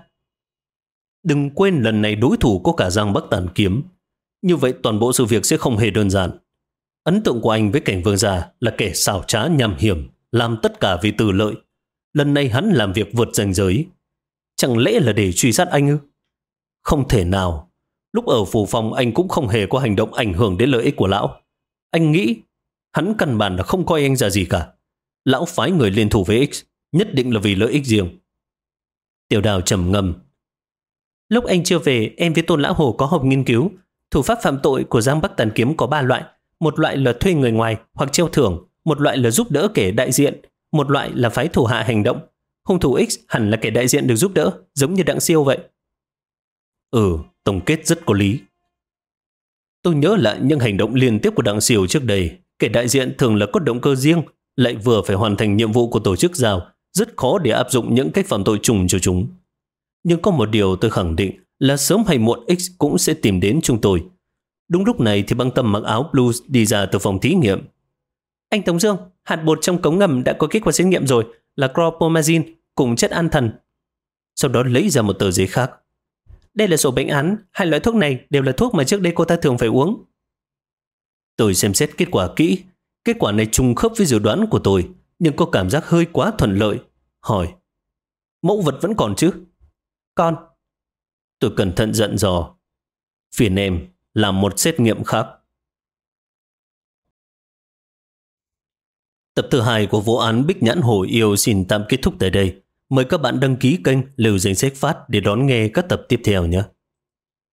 Speaker 1: Đừng quên lần này đối thủ có cả Giang Bắc Tàn Kiếm. Như vậy toàn bộ sự việc sẽ không hề đơn giản. Ấn tượng của anh với Cảnh Vương Gia là kẻ xảo trá nham hiểm, làm tất cả vì tư lợi. Lần này hắn làm việc vượt ranh giới. Chẳng lẽ là để truy sát anh ư? Không thể nào. Lúc ở phủ phòng anh cũng không hề có hành động ảnh hưởng đến lợi ích của lão. Anh nghĩ hắn căn bản là không coi anh ra gì cả. Lão phái người liên thủ với X nhất định là vì lợi ích riêng. Tiểu Đào trầm ngâm. Lúc anh chưa về, em với Tôn Lão Hồ có họp nghiên cứu. Thủ pháp phạm tội của Giang Bắc Tàn Kiếm có 3 loại. Một loại là thuê người ngoài hoặc treo thưởng, một loại là giúp đỡ kẻ đại diện, một loại là phái thủ hạ hành động. Hung thủ X hẳn là kẻ đại diện được giúp đỡ, giống như Đặng Siêu vậy. Tổng kết rất có lý. Tôi nhớ lại những hành động liên tiếp của Đặng Siêu trước đây. Kẻ đại diện thường là có động cơ riêng, lại vừa phải hoàn thành nhiệm vụ của tổ chức giao, rất khó để áp dụng những cách phạm tội chung cho chúng. Nhưng có một điều tôi khẳng định là sớm hay muộn X cũng sẽ tìm đến chúng tôi. Đúng lúc này thì Băng Tâm mặc áo blues đi ra từ phòng thí nghiệm. Anh Tống Dương, hạt bột trong cống ngầm đã có kết quả xét nghiệm rồi, là chlorpromazine cùng chất an thần. Sau đó lấy ra một tờ giấy khác. Đây là sổ bệnh án, 2 loại thuốc này đều là thuốc mà trước đây cô ta thường phải uống. Tôi xem xét kết quả kỹ. Kết quả này trùng khớp với dự đoán của tôi, nhưng có cảm giác hơi quá thuận lợi. Hỏi, mẫu vật vẫn còn chứ? Còn, Tôi cẩn thận dặn dò. Phiền em làm một xét nghiệm khác. Tập thứ 2 của vụ án Bích Nhãn Hổ Yêu xin tạm kết thúc tại đây. Mời các bạn đăng ký kênh Lưu Danh Sách Phát để đón nghe các tập tiếp theo nhé.